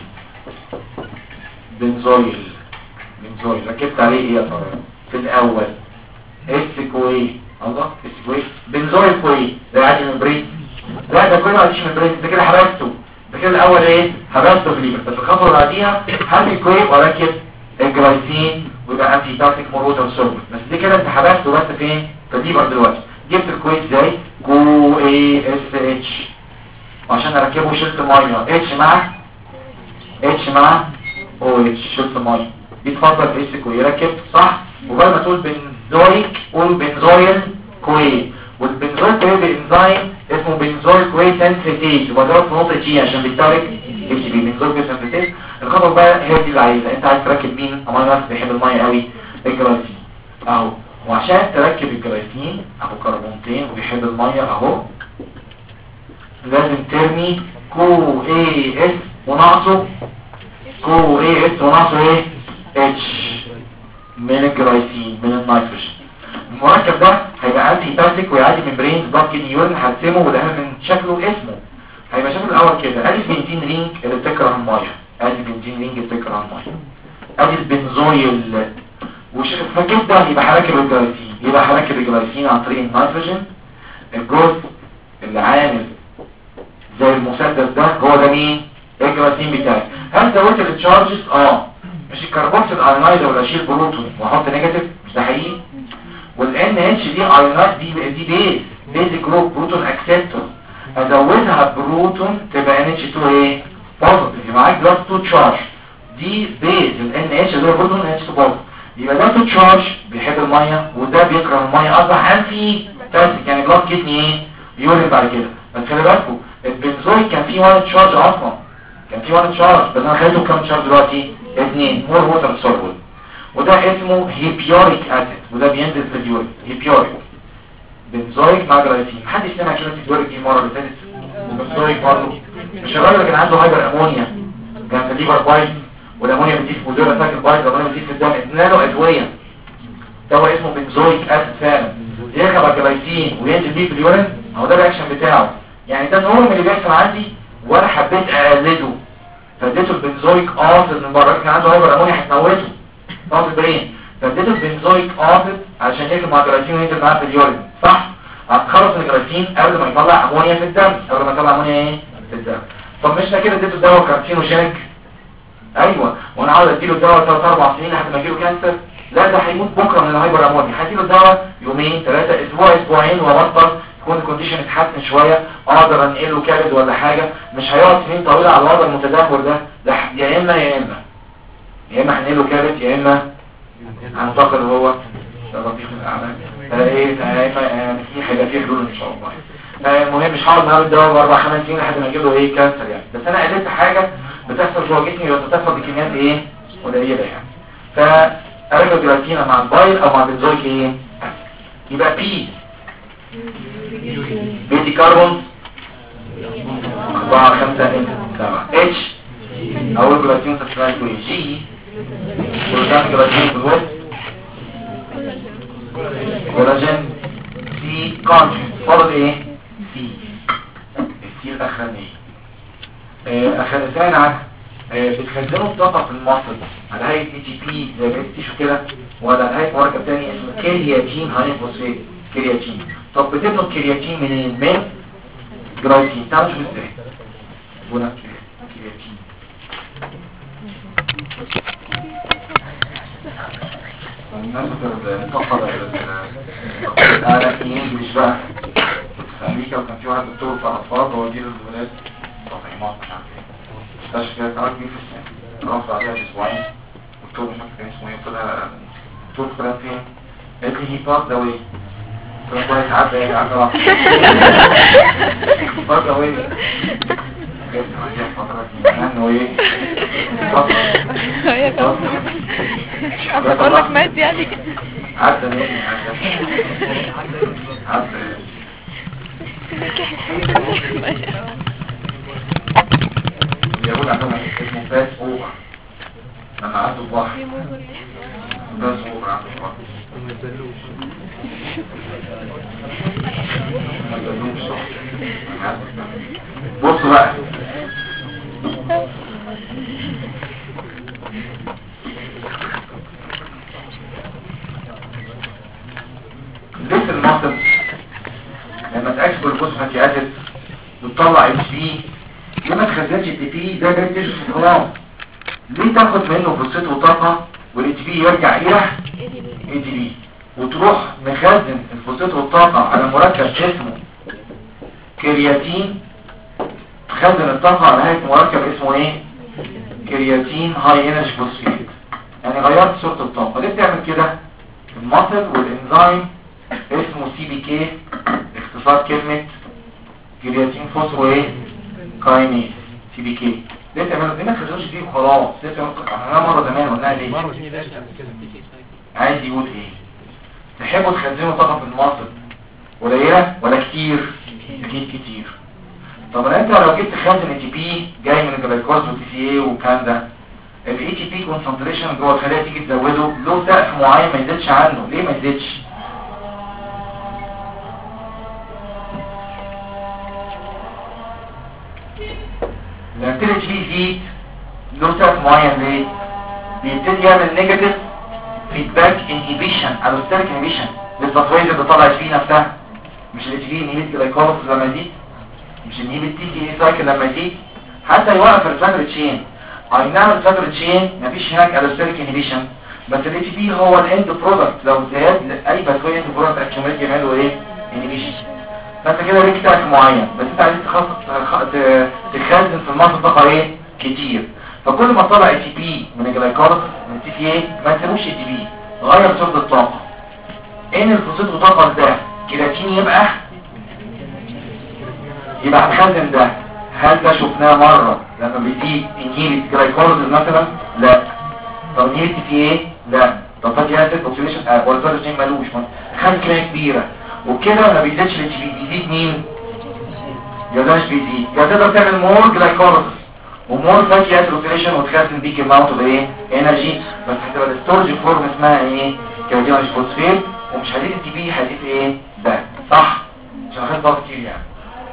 بنزويل ركبت عليه ايه يا ترى في الاول؟ كوي الله كوي بنزويل كوي ده يعدي الممبرين؟ لا ده كله ما يعديش الممبرين، ده كده حبسته. ده كده الاول ايه؟ حبسته في الليبر. بس الخطوه اللي بعديها هعمل كوي واركب الجلايسين ويبقى انتي تاكتيك مروتر سولفر. بس دي كده انت حبسته بس فين؟ في الليبر. دلوقتي جبت الكوي ازاي؟ كو اي اس اتش عشان اركبه شلت ميه اتش مع او اتش شلت ميه. بيتفضل اس كوي ركب صح. وبعد ما تقول بنزويك قول بنزويل كوي. والبنزويل كوي بانزيم اسمه بنزويل كوي سنتريتيز وبضرب في نقطه جي عشان بيستهلك اتش بي بنزويل كوي سنتريتيز. الخطوه بقى هي دي اللي عايزها. انت عايز تركب مين؟ امينو اسيد بيحب الميه قوي، الجلايسين اهو. وعشان تركب الجلايسين اهو كربونتين وبيحب الميه اهو لازم ترمي كو اي اس وناقصه ايه؟ اتش من الجلايسين من النيتروجين. المركب ده هيبقى انتي باسيك ويعدي من برين بلاد كيدني يورين. هرسمه وده من شكله اسمه هيبقى شكله الاول كده. ادي البنزين رينج اللي بتكره الميه، ادي البنزين رينج اللي بتكره الميه، ادي البنزويل. فكده يبقى هركب الجلايسين عن طريق النيتروجين. الجزء اللي عامل زي المسدس ده هو ده مين؟ الجلايسين بتاعي. هل زودت التشارجز؟ مش الكربوكسيل ايونايد ولا اشيل بروتون واحط نيجاتيف؟ مش ده حقيقي؟ والان اتش دي ايونايد دي بيزك جروب بروتون اكسبتور. ازودها بروتون تبقى ان اتش 2 ايه؟ بوزيتيف. يبقى معاك بلس 2 تشارج دي بيز الان اتش اللي هو بروتون ان اتش 2 بوزيتيف. يبقى ده 2 تشارج بيحب الميه وده بيكره الميه اصبح انفي باسيك يعني بلاد كيدني ايه؟ يورين بعد كده. بس خلي بالكم البنزويك كان فيه 1 تشارج اصلا، بس انا خليته كام تشارج دلوقتي؟ 2 مور ووتر سولفر. وده اسمه هيبيوريك اسيد وده بينزل في اليورين. هيبيوريك بنزويك مع جلايسين. محدش سمع كلمه هيبيوريك دي المره اللي فاتت؟ بنزويك برضه مش الراجل اللي كان عنده هايبر امونيا كان في الليفر بايت والامونيا بتزيد في مدير ساكن بايت والامونيا بتزيد في الدم ادينا له ادويه دواء اسمه بنزويك اسيد فعلا يركب على الجلايسين وينزل بيه في اليورين. هو ده الرياكشن بتاعه. يعني ده نورم اللي بيحصل عندي وانا حبيت اقلده فاديته البنزويك اسيد من بره. كان عنده هايبر امونيا هتموته طاقه البرين فاديته البنزويك اسيد عشان يركب مع الجلايسين وينزل معاه في اليورين صح. هتخلص من الجلايسين قبل ما يطلع امونيا في الدم في الدم. طب مش كده اديته دواء كارسينوجينيك؟ ايوه. وانا عاوز اديله الدواء 3-4 سنين لحد ما يجيله كانسر؟ لا ده هيموت بكره من الهايبر امونيا. هديله الدواء يومين 3 اسبوعين وابطل تكون الكونديشن اتحسن شويه اقدر انقله كبد ولا حاجه. مش هيقعد سنين طويله على الوضع المتدهور ده يا اما هنقله كبد يا اما هننتقل هو رفيق الاعمال في هيبقى فيه حلول ان شاء الله. المهم مش هقعد معاه الدواء 4-5 سنين لحد ما يجيب له كانسر يعني. بس انا قلت حاجه بتحصل جوه جسمي وبتحصل بكميات قليله يعني. فارجع جلايسين مع البايل او مع البنزويك يبقى بي بيتي كربون 4 5 7 اتش اول جلايسين سبسترايت جي جلوتان جلايسين في الوسط كولاجين سي كونجكت فاضل سي دي الاخرانيه. ثاني بتخزنوا الطاقه في المصل على هيئه اي تي بي زي التيشو كده، ولا على هيئه مركب تاني اسمه كرياتين هايفوسفيت كرياتين. طب بتبنوا الكرياتين من جلايسين. تعالوا نشوف ازاي بناء كرياتين. الناس الطاقه الانجليش بقى في امريكا، وكان في واحد دكتور في الاطفال هو دير الولاد تطعيمات مش عارف ايه، استشفى كمان في السنه رفع عليها اسبوعين، دكتور مش عارف كان اسمه ايه، طلع دكتور فلان فين، قالت لي هيبات ده ايه؟ طلع كويس عدى ايه عدى راح هيبات ده ايه؟ جبت مجيح فترة انه ايه؟ اقول لك مات يعني عدى ايه؟ عدى اليهود عندهم اسمه باس اوفر، لما عدوا البحر باس اوفر عدوا البحر ما يبدلوش صح. بصوا بقى ليه المصل لما تأكسب الفوسفات يأسد وتطلع اتش بي، ليه ما تخزنش التي بي ده جاي تيجي في الخلاص؟ ليه تاخد منه فرصته وطاقة والاتش بي يرجع الى اي دي بي، وتروح مخزن الفوسفات والطاقة على مركب اسمه كرياتين، تخزن الطاقة على هيئة مركب اسمه ايه؟ كرياتين هاي انرجي فوسفيت. يعني غيرت صورة الطاقة. ليه بتعمل كده؟ المصل والانزيم اسمه سي بي كي، اختصار كلمة كرياتين فوسفو ايه؟ كاينيز سي بي كي. ليه تعملوا دي؟ ما تخزنوش دي وخلاص. ليه تعملوا احنا مرة زمان قلناها ليه؟ عايز يقول ايه؟ تحبوا تخزنوا طاقة في المصل قليلة ولا كتير؟ اكيد كتير. طب انت لو جبت خزن اي تي بي جاي من الجلايكوز والتي سي اي والكلام ده، الاي تي بي كونسنتريشن جوه الخلايا تيجي تزوده له سقف معين ما يزيدش عنه. ليه ما يزيدش؟ لما تيجي يزيد له سقف معين ليه؟ بيبتدي يعمل نيجاتيف فيدباك انهيبيشن او ستيرك انهيبيشن للتطوير اللي طلعت فيه نفسها. مش الاتش بي انهيبيت جلايكوز لما يزيد، مش انهيبيت تي سي اي سايكل لما يزيد، حتى يوقف الفاتر تشين. اي نعم الفاتر تشين مفيش هناك الستيرك انهيبيشن، بس الاتش بي هو الاند برودكت. لو زاد اي باثوي اند برودكت اكيوميت يعملوا ايه؟ انهيبيشن. فانت كده ليك سقف معين، بس انت عايز تخزن في المصل طاقه ايه؟ كتير. فكل ما طلع اي تي بي من الجلايكوز من التي سي اي ما تسيبوش اي تي بي، غير صورة الطاقه. ان الفوسفات وطاقه ده كرياتين يبقى هنخزن ده. هل ده شفناه مرة لما بيزيد انهيبت جلايكوز مثلا؟ لا. طب انهيبت في ايه؟ لا. طب فاتي اسيد اوكسيديشن والفاتوجين مالوش خزن كمية كبيرة، وبكده ما بيزيدش الاتش بي. بيزيد مين؟ يبقى مش بيزيد. يبقى تقدر تعمل مور جلايكوز ومور فاتي اسيد اوكسيديشن وتخزن بيك اماونت اوف ايه؟ انرجي، بس هتبقى الستورج فورم اسمها ايه؟ كرياتين فوسفيت، ومش هزيد التي بي، هزيد ايه؟ ده صح؟ عشان اخد ضغط كتير يعني.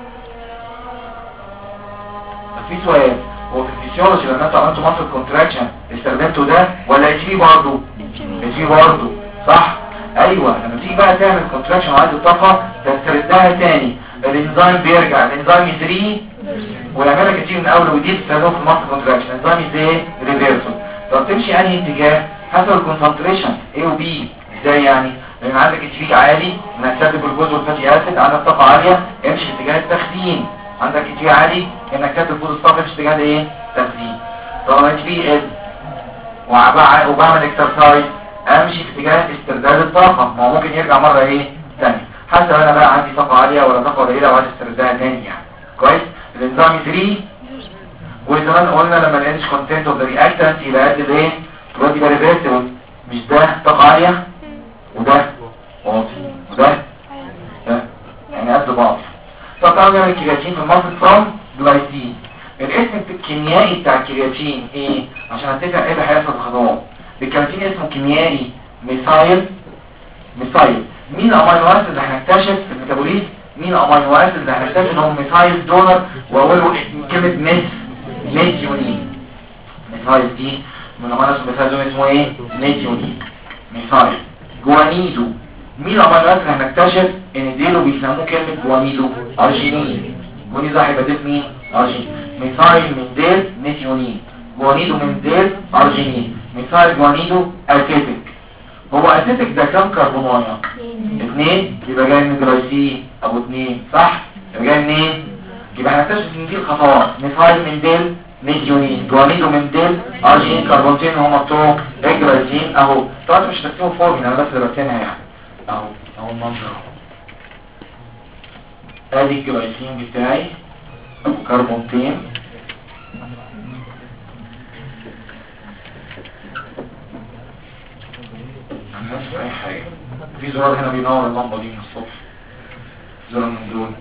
في سؤال، هو في الفسيولوجي لما انتوا عملتوا ماسل كونتراكشن استخدمتوا ده ولا اتش بي برضه؟ اتش بي برضه صح؟ ايوه. لما تيجي بقى تعمل كونتراكشن وعايز الطاقه تستردها تاني، الانزيم بيرجع، الانزيم يزري ويعملها كتير من اول وجديد تستخدمه في الماسل كونتراكشن. الانزيم ازاي؟ ريفيرسل. طب تمشي انهي اتجاه؟ حسب الكونسنتريشن اي وبي. ازاي يعني؟ لان عندك اتش بي عالي انك تكتب الجلوكوز والفاتي اسيد، عندك طاقه عاليه امشي في اتجاه التخزين. عندك اتش بي عالي انك تكتب الجلوكوز الصافي في اتجاه ايه؟ تخزين. طب اتش بي ال وبعمل اكسرسايز امشي في اتجاه استرداد الطاقه. ما هو ممكن يرجع مره ايه؟ ثانيه، حسب انا بقى عندي طاقه عاليه ولا طاقه قليله وعايز استردادها تاني يعني. كويس. الانزيم 3 وزمان قلنا لما الانش كونتنت اوف ذا رياكتنت يبقى قد ايه؟ دلوقتي يبقى ريفيرسبل. مش ده طاقه عاليه وده واطي وده يعني قد بعض. طب تعالوا نعمل كرياتين في المصل فروم جلايسين. الاسم الكيميائي بتاع الكرياتين ايه؟ عشان هتفهم ايه اللي هيحصل في الخطوات. الكرياتين اسمه كيميائي ميثايل. مين الامينو اسيد اللي هنكتشف في الميتابوليزم؟ مين امينو اسيد اللي هنكتشف ان هو ميثايل دونر واقوله كلمه ميثيونين. ميثايل دي من امينو اسيد ميثايل دونر اسمه ايه؟ ميثيونين. ميثايل جوانيدو مين امينو اسيد هنكتشف ان ديله بيسموه كلمه جوانيدو ارجينين. جوانيدو ده هيبقى ديل مين؟ ارجين. ميثايل من ديل ميثيونين، جوانيدو من ديل ارجينين. ميثايل جوانيدو اسيتيك. هو اسيتيك ده كام كربونايه؟ 2 يبقى جاي من جلايسين ابو 2 صح؟ يبقى جاي منين؟ يبقى هنكتشف ان دي الخطوات. ميثايل من ديل ميثيونين، جوانيدو من ديل ارجين، كربونتين هما بتوع الجلايسين اهو. طبعا مش هتكتبوا فورمي انا بس اللي برسمها يعني اهو المنظر اهو. ادي الجلايسين بتاعي ابو كربونتين مش اي حاجه. في زرار هنا بينور اللمبه دي من الصبح، زرار من دول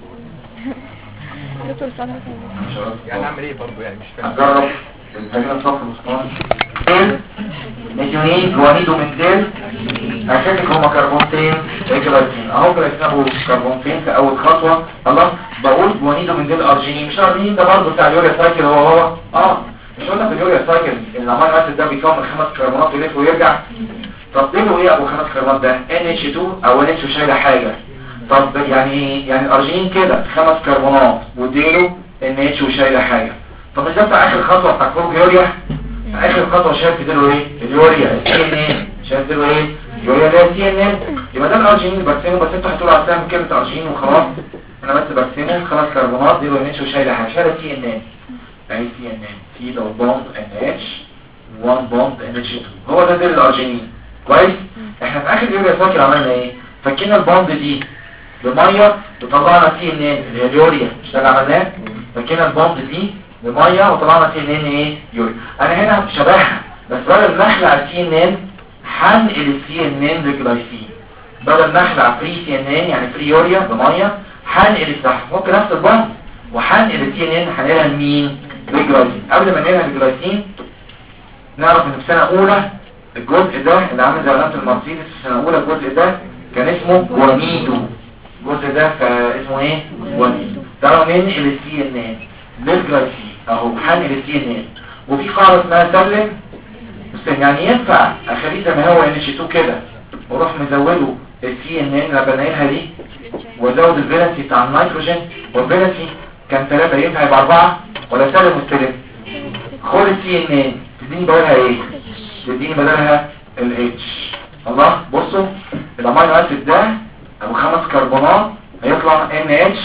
يعني اعمل ايه برضو يعني مش فاهم. هجرب التجربه صف الاسطوانه. ميثيونين جوانيدو من ديل اساسك هما كربونتين جلايسين اهو. جلايسين ابو كربونتين في اول خطوه. الله بقول جوانيدو من ديل ارجينين. مش ارجينين ده برضه بتاع اليوريا سايكل هو مش قلنا في اليوريا سايكل الامينو اسيد ده بيكون 5 كربونات يلف ويرجع. طب ديله ايه ابو 5 كربونات ده؟ NH2 او NH شايله حاجه. طب يعني الارجينين كده 5 كربونات وديله NH وشايله حاجه. طب مش ده بتاع اخر خطوه بتاع اليوريا؟ اخر خطوه شايف ديله ايه؟ اليوريا CNN. شايف ديله ايه؟ اليوريا ده CNN. يبقى ده الارجينين برسمه. بس انتوا هتقولوا على كلمه ارجينين وخلاص. انا بس برسمه 5 كربونات ديله NH وشايله حاجه. شايله CNN اهي CNN في دبل بوند NH 1 بوند NH2 هو ده ديل الارجينين. كويس. احنا في اخر اليوريا سايكل عملنا ايه؟ فكينا البوند دي بميه وطلعنا CNN اللي هي اليوريا. مش ده اللي عملناه؟ فكينا البوند دي بميه وطلعنا CNN ايه؟ يوريا. انا هنا شبهها بس بدل ما اخلع CNN هنقل CNN لجلايسين. بدل ما اخلع فري CNN يعني فري يوريا بميه هنقل الصح ممكن نفس البوند وهنقل CNN هنقلها لمين؟ لجلايسين. قبل ما نقلها لجلايسين نعرف ان في سنه اولى الجزء ده اللي عامل زي علامه المرسيدس في سنه اولى الجزء ده كان اسمه جوانيدو. الجزء ده اسمه ايه؟ جوانيدو. تعالوا ننقل CNN للجلايسين اهو. هنقل CNN وفي قاعده اسمها سلم بس يعني ينفع اخليه زي ما هو NH2 كده واروح مزوده CNN اللي بنقلها دي وازود الفالنسي بتاع النيتروجين. والفالنسي كان 3 ينفع يبقى 4 ولا سالب مستلم؟ خد CNN تديني بدلها ايه؟ تديني بدلها الاتش. الله بصوا الامينو اسيد ده ابو 5 كربونات هيطلع NH2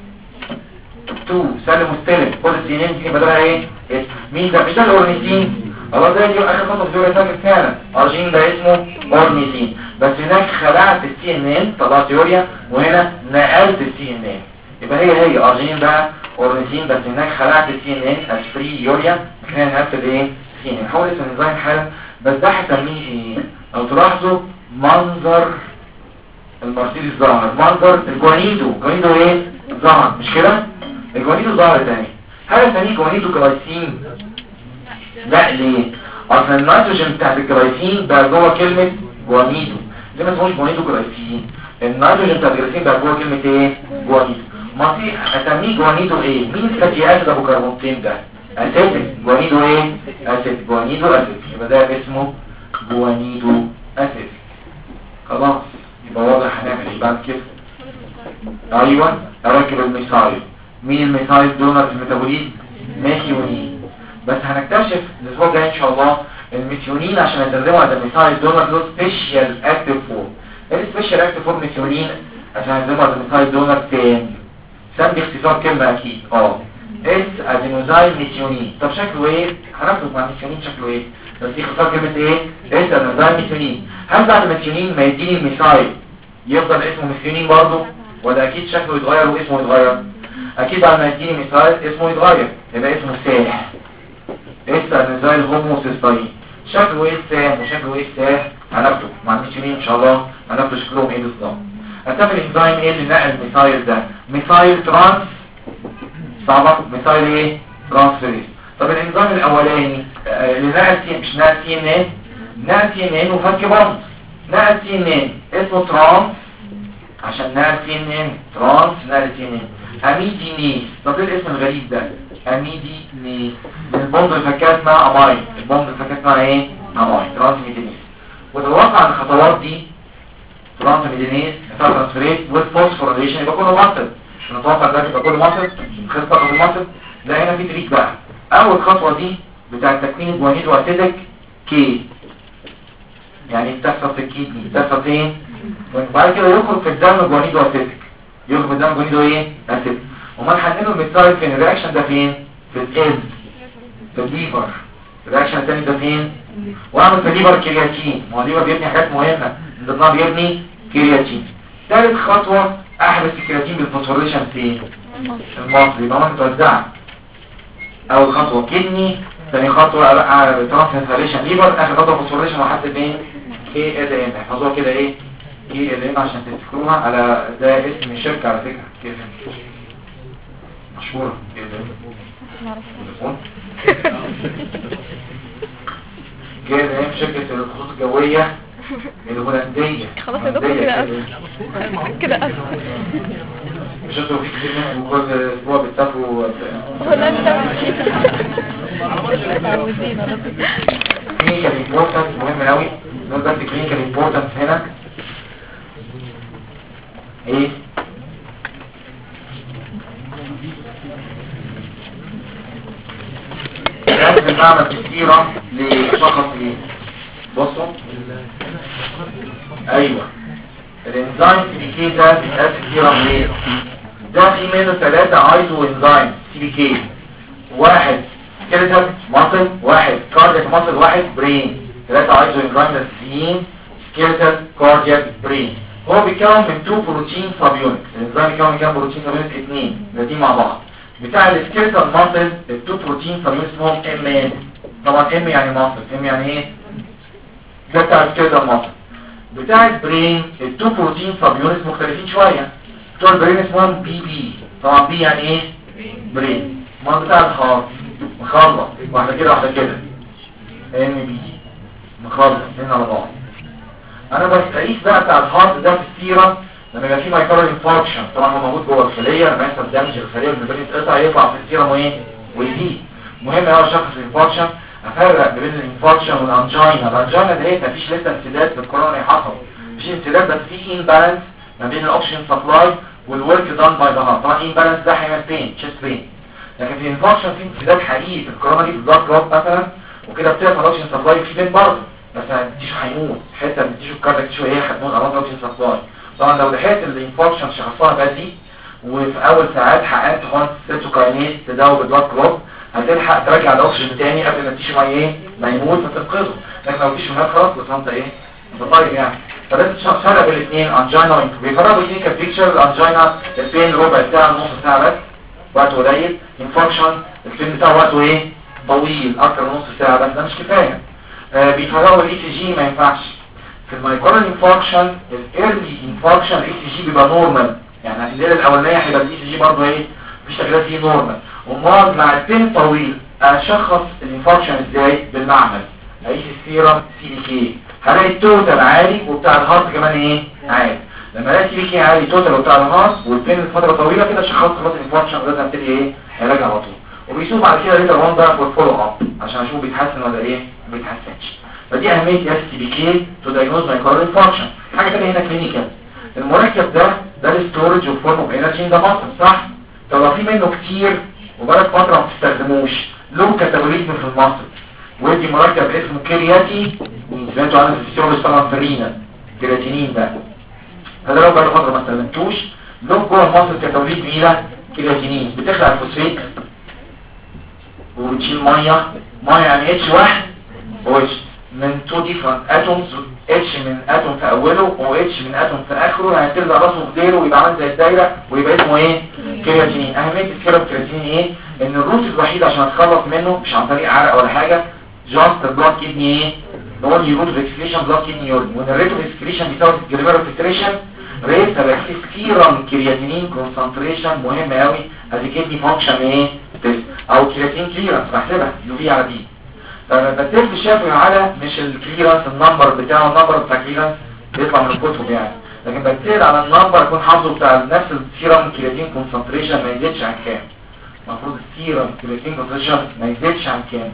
سالب مستلم. خد CNN تديني بدلها ايه؟ مين ده؟ مش ده الاورنيثين. الله ده دي اخر خطوه في اليوريا سايكل فعلا. ارجين ده اسمه اورنيثين. بس هناك خلعت CNN طلعت يوريا وهنا نقلت CNN. يبقى هي ارجين بقى اورنيثين بس هناك خلعت CNN as free يوريا كان نفس الايه؟ CNN. حاول اسم النظام حالا بس ده هسميه ايه؟ لو تلاحظوا منظر المرسيدس ظهر، منظر الجوانيدو. الجوانيدو ايه؟ ظهر مش كده؟ الجوانيدو ظهر تاني. هل اسميه جوانيدو جلايسين؟ لا ليه؟ اصل النيتروجين بتاع الجلايسين بقى جوه كلمه جوانيدو. ليه ما اسمهوش جوانيدو جلايسين؟ النيتروجين بتاع الجلايسين بقى جوه كلمه ايه؟ جوانيدو. ما في اسميه جوانيدو ايه؟ مين الفاتي اسيد ابو كربونتين ده؟ اسيتيك. جوانيدو ايه؟ اسيد. جوانيدو اسيد. يبقى ده اسمه جوانيدو اسيد. خلاص يبقى واضح هنعمل ايه بعد كده. ايوه اركب الميثايل. مين الميثايل دونر في الميتابوليزم؟ ميثيونين. بس هنكتشف الاسبوع الجاي ان شاء الله الميثيونين عشان نستخدمه على الميثايل دونر له سبيشال اكتيف فورم. ايه السبيشال اكتيف فورم ميثيونين عشان نستخدمه على الميثايل دونر تاني؟ سمي اختصار كلمه اكيد اس ادينوزايل ميثيونين. طب شكله ايه؟ هنفرض مع الميثيونين شكله ايه؟ بس دي اختصار كلمه ايه؟ اس ادينوزايل ميثيونين. هل بعد الميثيونين ما يديني الميثايل يفضل اسمه ميثيونين برضه ولا اكيد شكله يتغير واسمه يتغير؟ اكيد بعد ما يديني ميثايل اسمه يتغير يبقى اسمه ساح. اس ادينوزايل هوموسيستاين. شكله ايه السام وشكله ايه الساح هناخده مع الميثيونين ان شاء الله. هناخده شكلهم ايه بالظبط. هتعمل الانزيم ايه اللي نقل الميثايل ده؟ ميثايل ترانس صعبة. ميثايل ايه؟ ترانسفيريز. طب الانزيم الاولاني اللي نقل مش نقل CNN، نقل CNN وفك بوند. نقل CNN اسمه ترانس عشان نقل سي ان ان، ترانس نقل سي ان ان. اميدينيز، طب ايه الاسم الغريب ده؟ اميدينيز من البوند الفكات اسمها اماين، البوند الفكات اسمها ايه؟ اماين، ترانس اميدينيز. وتوقع ان الخطوات دي ترانس اميدينيز ترانسفيريت والفوسفوريليشن يبقى كله مصل. نتوقع ده يبقى كله مصل، خلص فقط المصل. لا هنا في تريك بقى. اول خطوه دي بتاع تكوين الجوانيد واسيدك كي، يعني بتحصل في الكيدني، بتحصل فين؟ وبعد كده يخرج في الدم جوانيد واسيدك، يخرج في الدم جوانيد ايه؟ اسيدك. امال هنقله الميثايل فين؟ الرياكشن ده فين؟ في الإيد، في الليفر. الرياكشن الثاني ده فين؟ واعمل في الليفر كرياتين، ما هو الليفر بيبني حاجات مهمه، من ضمنها بيبني كرياتين. ثالث خطوه احبس الكرياتين بالفوسفوريليشن فين؟ المصري، يبقى هو متوزعه. اول خطوه كدني، ثاني خطوه ترانسفيريشن ليفر، اخر خطوه فوسفوريليشن وحسب ايه؟ كي ال ان. احفظوها كده ايه؟ كي ال ان عشان تفتكروها. على ده اسم الشركه على فكره، كي ال ان مشهوره كي ال ان. كي ال ان شركه الخطوط الجويه الهولنديه. خلاص يا دكتور كده كده مش انتوا في كتير منكم كل اسبوع بتسافروا هولندا كلينيكال امبورتنس مهم قوي. نقول بس كلينيكال امبورتنس هنا ايه؟ لازم نعمل تسييرة لشخص ايه؟ بصوا ايوه الانزيم سي بي كي ده بيتقاس كتيرة ليه؟ ده في منه 3 ايزو انزيم سي بي كي، واحد سكيلتال ماسل، واحد كاردياك ماسل، واحد برين. 3 ايزو انزيم اساسيين، سكيلتال كاردياك برين. هو بيتكون من 2 بروتين سب يونت. الانزيم بيتكون من كام بروتين سب يونت؟ 2 الاثنين مع بعض. بتاع السكيلتال ماسل ال2 بروتين سب يونت اسمهم ام ان. طبعا ام يعني ماسل، ام يعني ايه؟ ده بتاع السكيلتال ماسل. بتاع البرين ال2 بروتين سب يونت مختلفين شويه. بتوع البرين اسمهم بي بي، طبعا بي يعني ايه؟ برين. ما بتاع الهارت مخلط واحده كده واحده كده ام بي مخلط هنا على بعض. انا بستقيس بقى بتاع الهارت ده في السيره لما يبقى في مايكرو انفاركشن، طبعا هو موجود جوه الخليه، لما يحصل دامج الخليه والممبرين يتقطع يطلع في السيره وايه؟ ويزيد. مهم قوي شخص الانفاركشن افرق بين الانفاركشن والانجينا. الانجينا ديت مفيش لسه انسداد في الكورونري حصل، مفيش انسداد بس في امبالانس ما بين الاكسجين سبلاي والورك دان باي ذا هارت. طبعا امبالانس ده هيعمل بين تشيست بين، لكن في الانفاركشن في انسداد حقيقي في الكورونري بالبلاد كلوت مثلا، وكده بتقطع الاكسجين سبلاي في بين برضه، بس التيشو هيموت، حته من التيشو الكاردياك تيشو هي هتموت على الاكسجين سبلاي. طبعا لو لحقت الانفاركشن شخصها بدري وفي اول ساعات حققت هون سيتوكاينيز تداوي بالبلاد كلوت، هتلحق ترجع الاكسجين تاني قبل ما التيشو ما يموت فتنقذه. لكن لو التيشو مات خلاص بس انت ايه؟ انت طيب يعني. فلازم تفرق بين الاثنين انجينا وانتو. بيفرقوا بين كبيكتشر الانجينا الفين ربع ساعه نص ساعه بس وقت قليل، انفاركشن الفين بتاعه وقته ايه؟ طويل اكتر من نص ساعه بس ده مش كفايه. بيفرقوا الاي سي جي ما ينفعش في المايكرو انفاركشن. الايرلي انفاركشن الاي سي جي بيبقى نورمال، يعني الليله الاولانيه هيبقى الاي سي جي برضه ايه؟ مفيش تغييرات فيه نورمال. امال مع الفين طويل اشخص الانفاركشن ازاي؟ بالمعمل اقيس السيرم سي بي كي، هلاقي التوتال عالي وبتاع الهارت كمان ايه؟ عالي. لما الاقي سي بي كي عالي توتال وبتاع الهارت والفين لفتره طويله كده شخصت خلاص الانفاركشن لازم ابتدي ايه؟ علاج على طول. وبيشوف بعد كده ليتر 1 بقى والفولو اب عشان اشوف بيتحسن ولا ايه؟ ما بيتحسنش. فدي اهميه قياس السي بي كي تو دايجنوز مايكرو انفاركشن. حاجه ثانيه هنا كلينيكال، المركب ده الستورج وفورم اوف انرجي ده مصر صح؟ طب لو في منه كتير وبقالك فتره ما بتستخدموش له كاتابوليزم في المصل، ودي مركب اسمه كرياتي سمعتوا عنه في الفسيولوجي طبعا فرينا كرياتينين ده. هذا لو بقاله فتره ما استخدمتوش له جوه المصل كاتابوليزم الى كرياتينين بتخلع الفوسفيت وبتشيل ميه يعني اتش واحد واتش من 2 different atoms، اتش من اتوم في اوله و اتش من اتوم في اخره، يعني ترجع راسه في ديره ويبقى عامل زي الدايره ويبقى اسمه ايه؟ كرياتينين. اهميه السيرم كرياتينين ايه؟ ان الروت الوحيد عشان اتخلص منه مش عن طريق عرق ولا حاجه، جاست بلاد كيدني ايه؟ اللي هو الروت اوف اكسكريشن بلاد كيدني يورين، وان الريت اوف اكسكريشن بيساوي الجليميرو فلتريشن ريت. فبقى سيرم كرياتينين كونسنتريشن مهم قوي ادي كيدني فانكشن ايه؟ او كرياتين كليرنس بحسبها يو في على دي. فالتست شافوا على مش الكليرنس النمبر بتاعه، النمبر بتاع كليرنس بيطلع من الكتب يعني، لكن بكتير على النمبر اكون حافظه بتاع نفس السيرم كرياتين كونسنتريشن ما يزيدش عن كام. المفروض السيرم كرياتين كونسنتريشن ما يزيدش عن كام.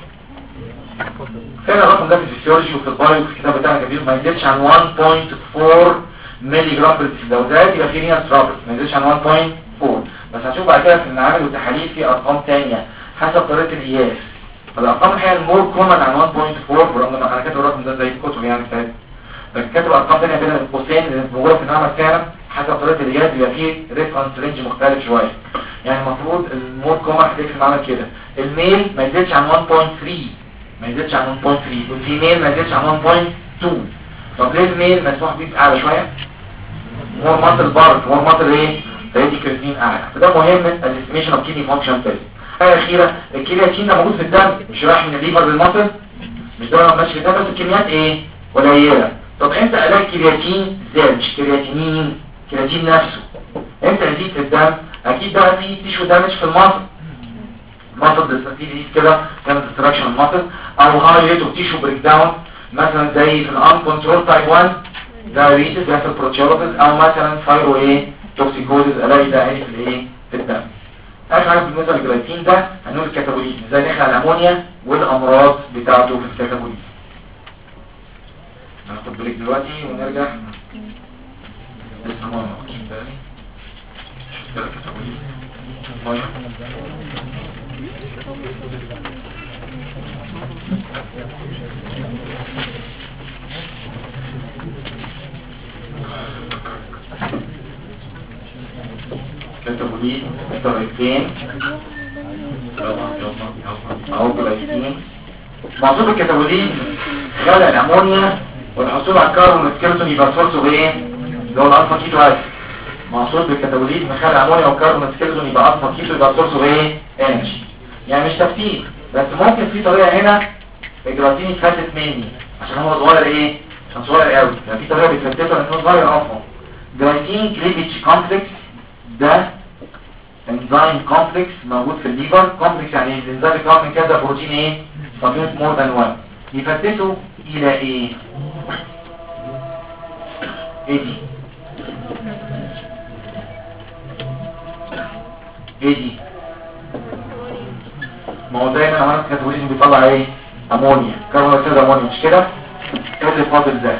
فعلا الرقم ده في الفسيولوجي وفي البايو في الكتاب بتاعنا كبير، ما يزيدش عن 1.4 مللي جرام بر ديسيلتر. لو زاد يبقى في رينال ترابل، ما يزيدش عن 1.4. بس هنشوف بعد كده في المعامل والتحاليل في ارقام ثانيه حسب طريقه القياس. فالارقام الحقيقه المور كومن عن 1.4، ورغم ان انا كاتب الرقم ده زي الكتب يعني بتاعتي، لكن كاتب ارقام ثانيه بين القوسين اللي موجوده في المعمل فعلا حسب طريقه القياس بيبقى فيه ريفرنس رينج مختلف شويه. يعني المفروض المور كومن هتلاقي في المعمل كده الميل ما يزيدش عن 1.3، ما يزيدش عن 1.3، والفيميل ما يزيدش عن 1.2. طب ليه الميل مسموح بيه اعلى شويه؟ مور ماسل بارك، مور ماسل ايه؟ فيدي كرياتين اعلى. فده مهم الاستيميشن اوف كيدني فانكشن تيست. حاجه اخيره، الكرياتين ده موجود في الدم، مش رايح من الليفر للمصل، مش ده ماشي في الدم، بس الكميات ايه؟ قليله. طب امتى الاقي كرياتين زاد؟ مش كرياتينين، كرياتين نفسه امتى يزيد في الدم؟ اكيد بقى في تيشو دامج في المصل، مصل ديستريس كده تعمل ديستراكشن المصل، او هاي ريت اوف تيشو بريك داون، مثلا زي في الان كنترول تايب 1 دايابيتس يحصل بروتيولوسيس، او مثلا ثايرو ايه توكسيكوزيس، الاقي ده عالي في الايه في الدم. اخر حاجه بالنسبه للجلايكين ده هنقول الكاتابوليزم، ازاي نخلق الامونيا والامراض بتاعته في الكاتابوليزم. هناخد بريك دلوقتي ونرجع. لسه ما واخدين بالي ده الكاتابوليزم. كاتابوليزم طريقتين او جلايكين. موضوع الكاتابوليزم خلق الامونيا والحصول على الكربون سكيلتون يبقى سورسه بايه؟ اللي هو الالفا كيتو اسيد. مقصود بالكاتابوليزم خلق الامونيا والكربون سكيلتون يبقى الفا كيتو يبقى سورسه بايه؟ انرجي. يعني مش تفكير، بس ممكن في طريقه هنا الجلايكين يتفتت مني عشان هو صغير ايه؟ عشان صغير قوي، يعني في طريقه بتفتته لان هو صغير اصلا. جلايكين كليفيج كومبلكس ده انزيم كومبلكس موجود في الليفر. كومبلكس يعني الانزيم بيتكون من كذا بروتين ايه؟ سبيونت مور ذان 1. يفتته الى ايه؟ ايه دي؟ ايه دي؟ ما هو دايما عملت الكاتابوليزم بيطلع ايه؟ امونيا، كربون دايوكسيد امونيا، مش كده؟ ايه اللي فاضل ده؟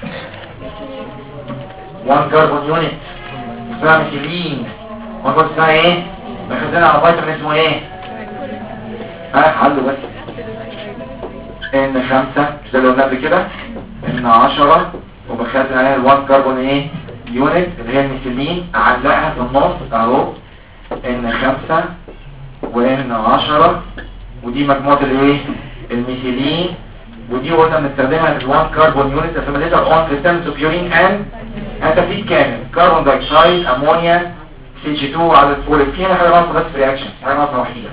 1 كربون يونت اسمها ميثيلين. وانت اسمها ايه؟ بخزنها على فيتامين اسمه ايه؟ حله بس ان 5 مش ده اللي قلنا قبل كده؟ ان 10 وبخزن عليها ال1 كربون ايه؟ يونت اللي هي الميثيلين، اعلقها في النص اهو ان 5 وان 10، ودي مجموعه الايه؟ الميثيلين. ودي قلنا بنستخدمها ال1 كربون يونت اسيميليتر اون كريستالز اوف يورين اند تفريد كامل كربون دايوكسيد امونيا CH2 على الفوليك. في هنا حاجه ناقصه بس في رياكشن، حاجه ناقصه وحيده.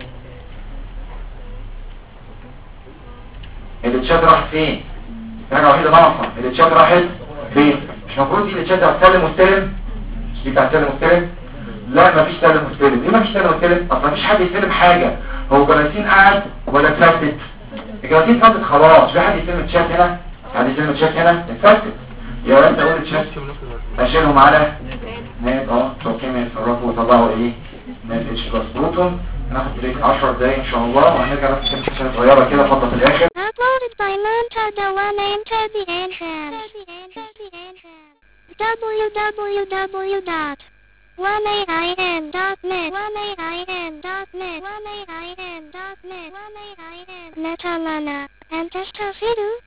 الاتشات راح فين؟ حاجه وحيده ناقصه، الاتشات راحت فين؟ مش المفروض دي الاتشات بتاعت سلم مستلم؟ مش دي بتاعت سلم مستلم؟ لا مفيش سلم مستلم. ليه مفيش سلم مستلم؟ اصلا مفيش حد يستلم حاجه. هو جلاسين قاعد ولا اتفتت؟ الجلاسين اتفتت خلاص. في حد يستلم التشات هنا؟ حد يستلم التشات هنا؟ اتفتت. يا انت قول التشات اشيلهم على نات توكيميا يتصرفوا ويطلعوا ايه؟ نات اتش بلس بروتون. هناخد بريك 10 دقايق ان شاء الله، وهنرجع نفس كام صغيره كده فضه في الاخر. Uploaded by Monta Dewan into the entrance. www.1aim.net Netamana and Testafidu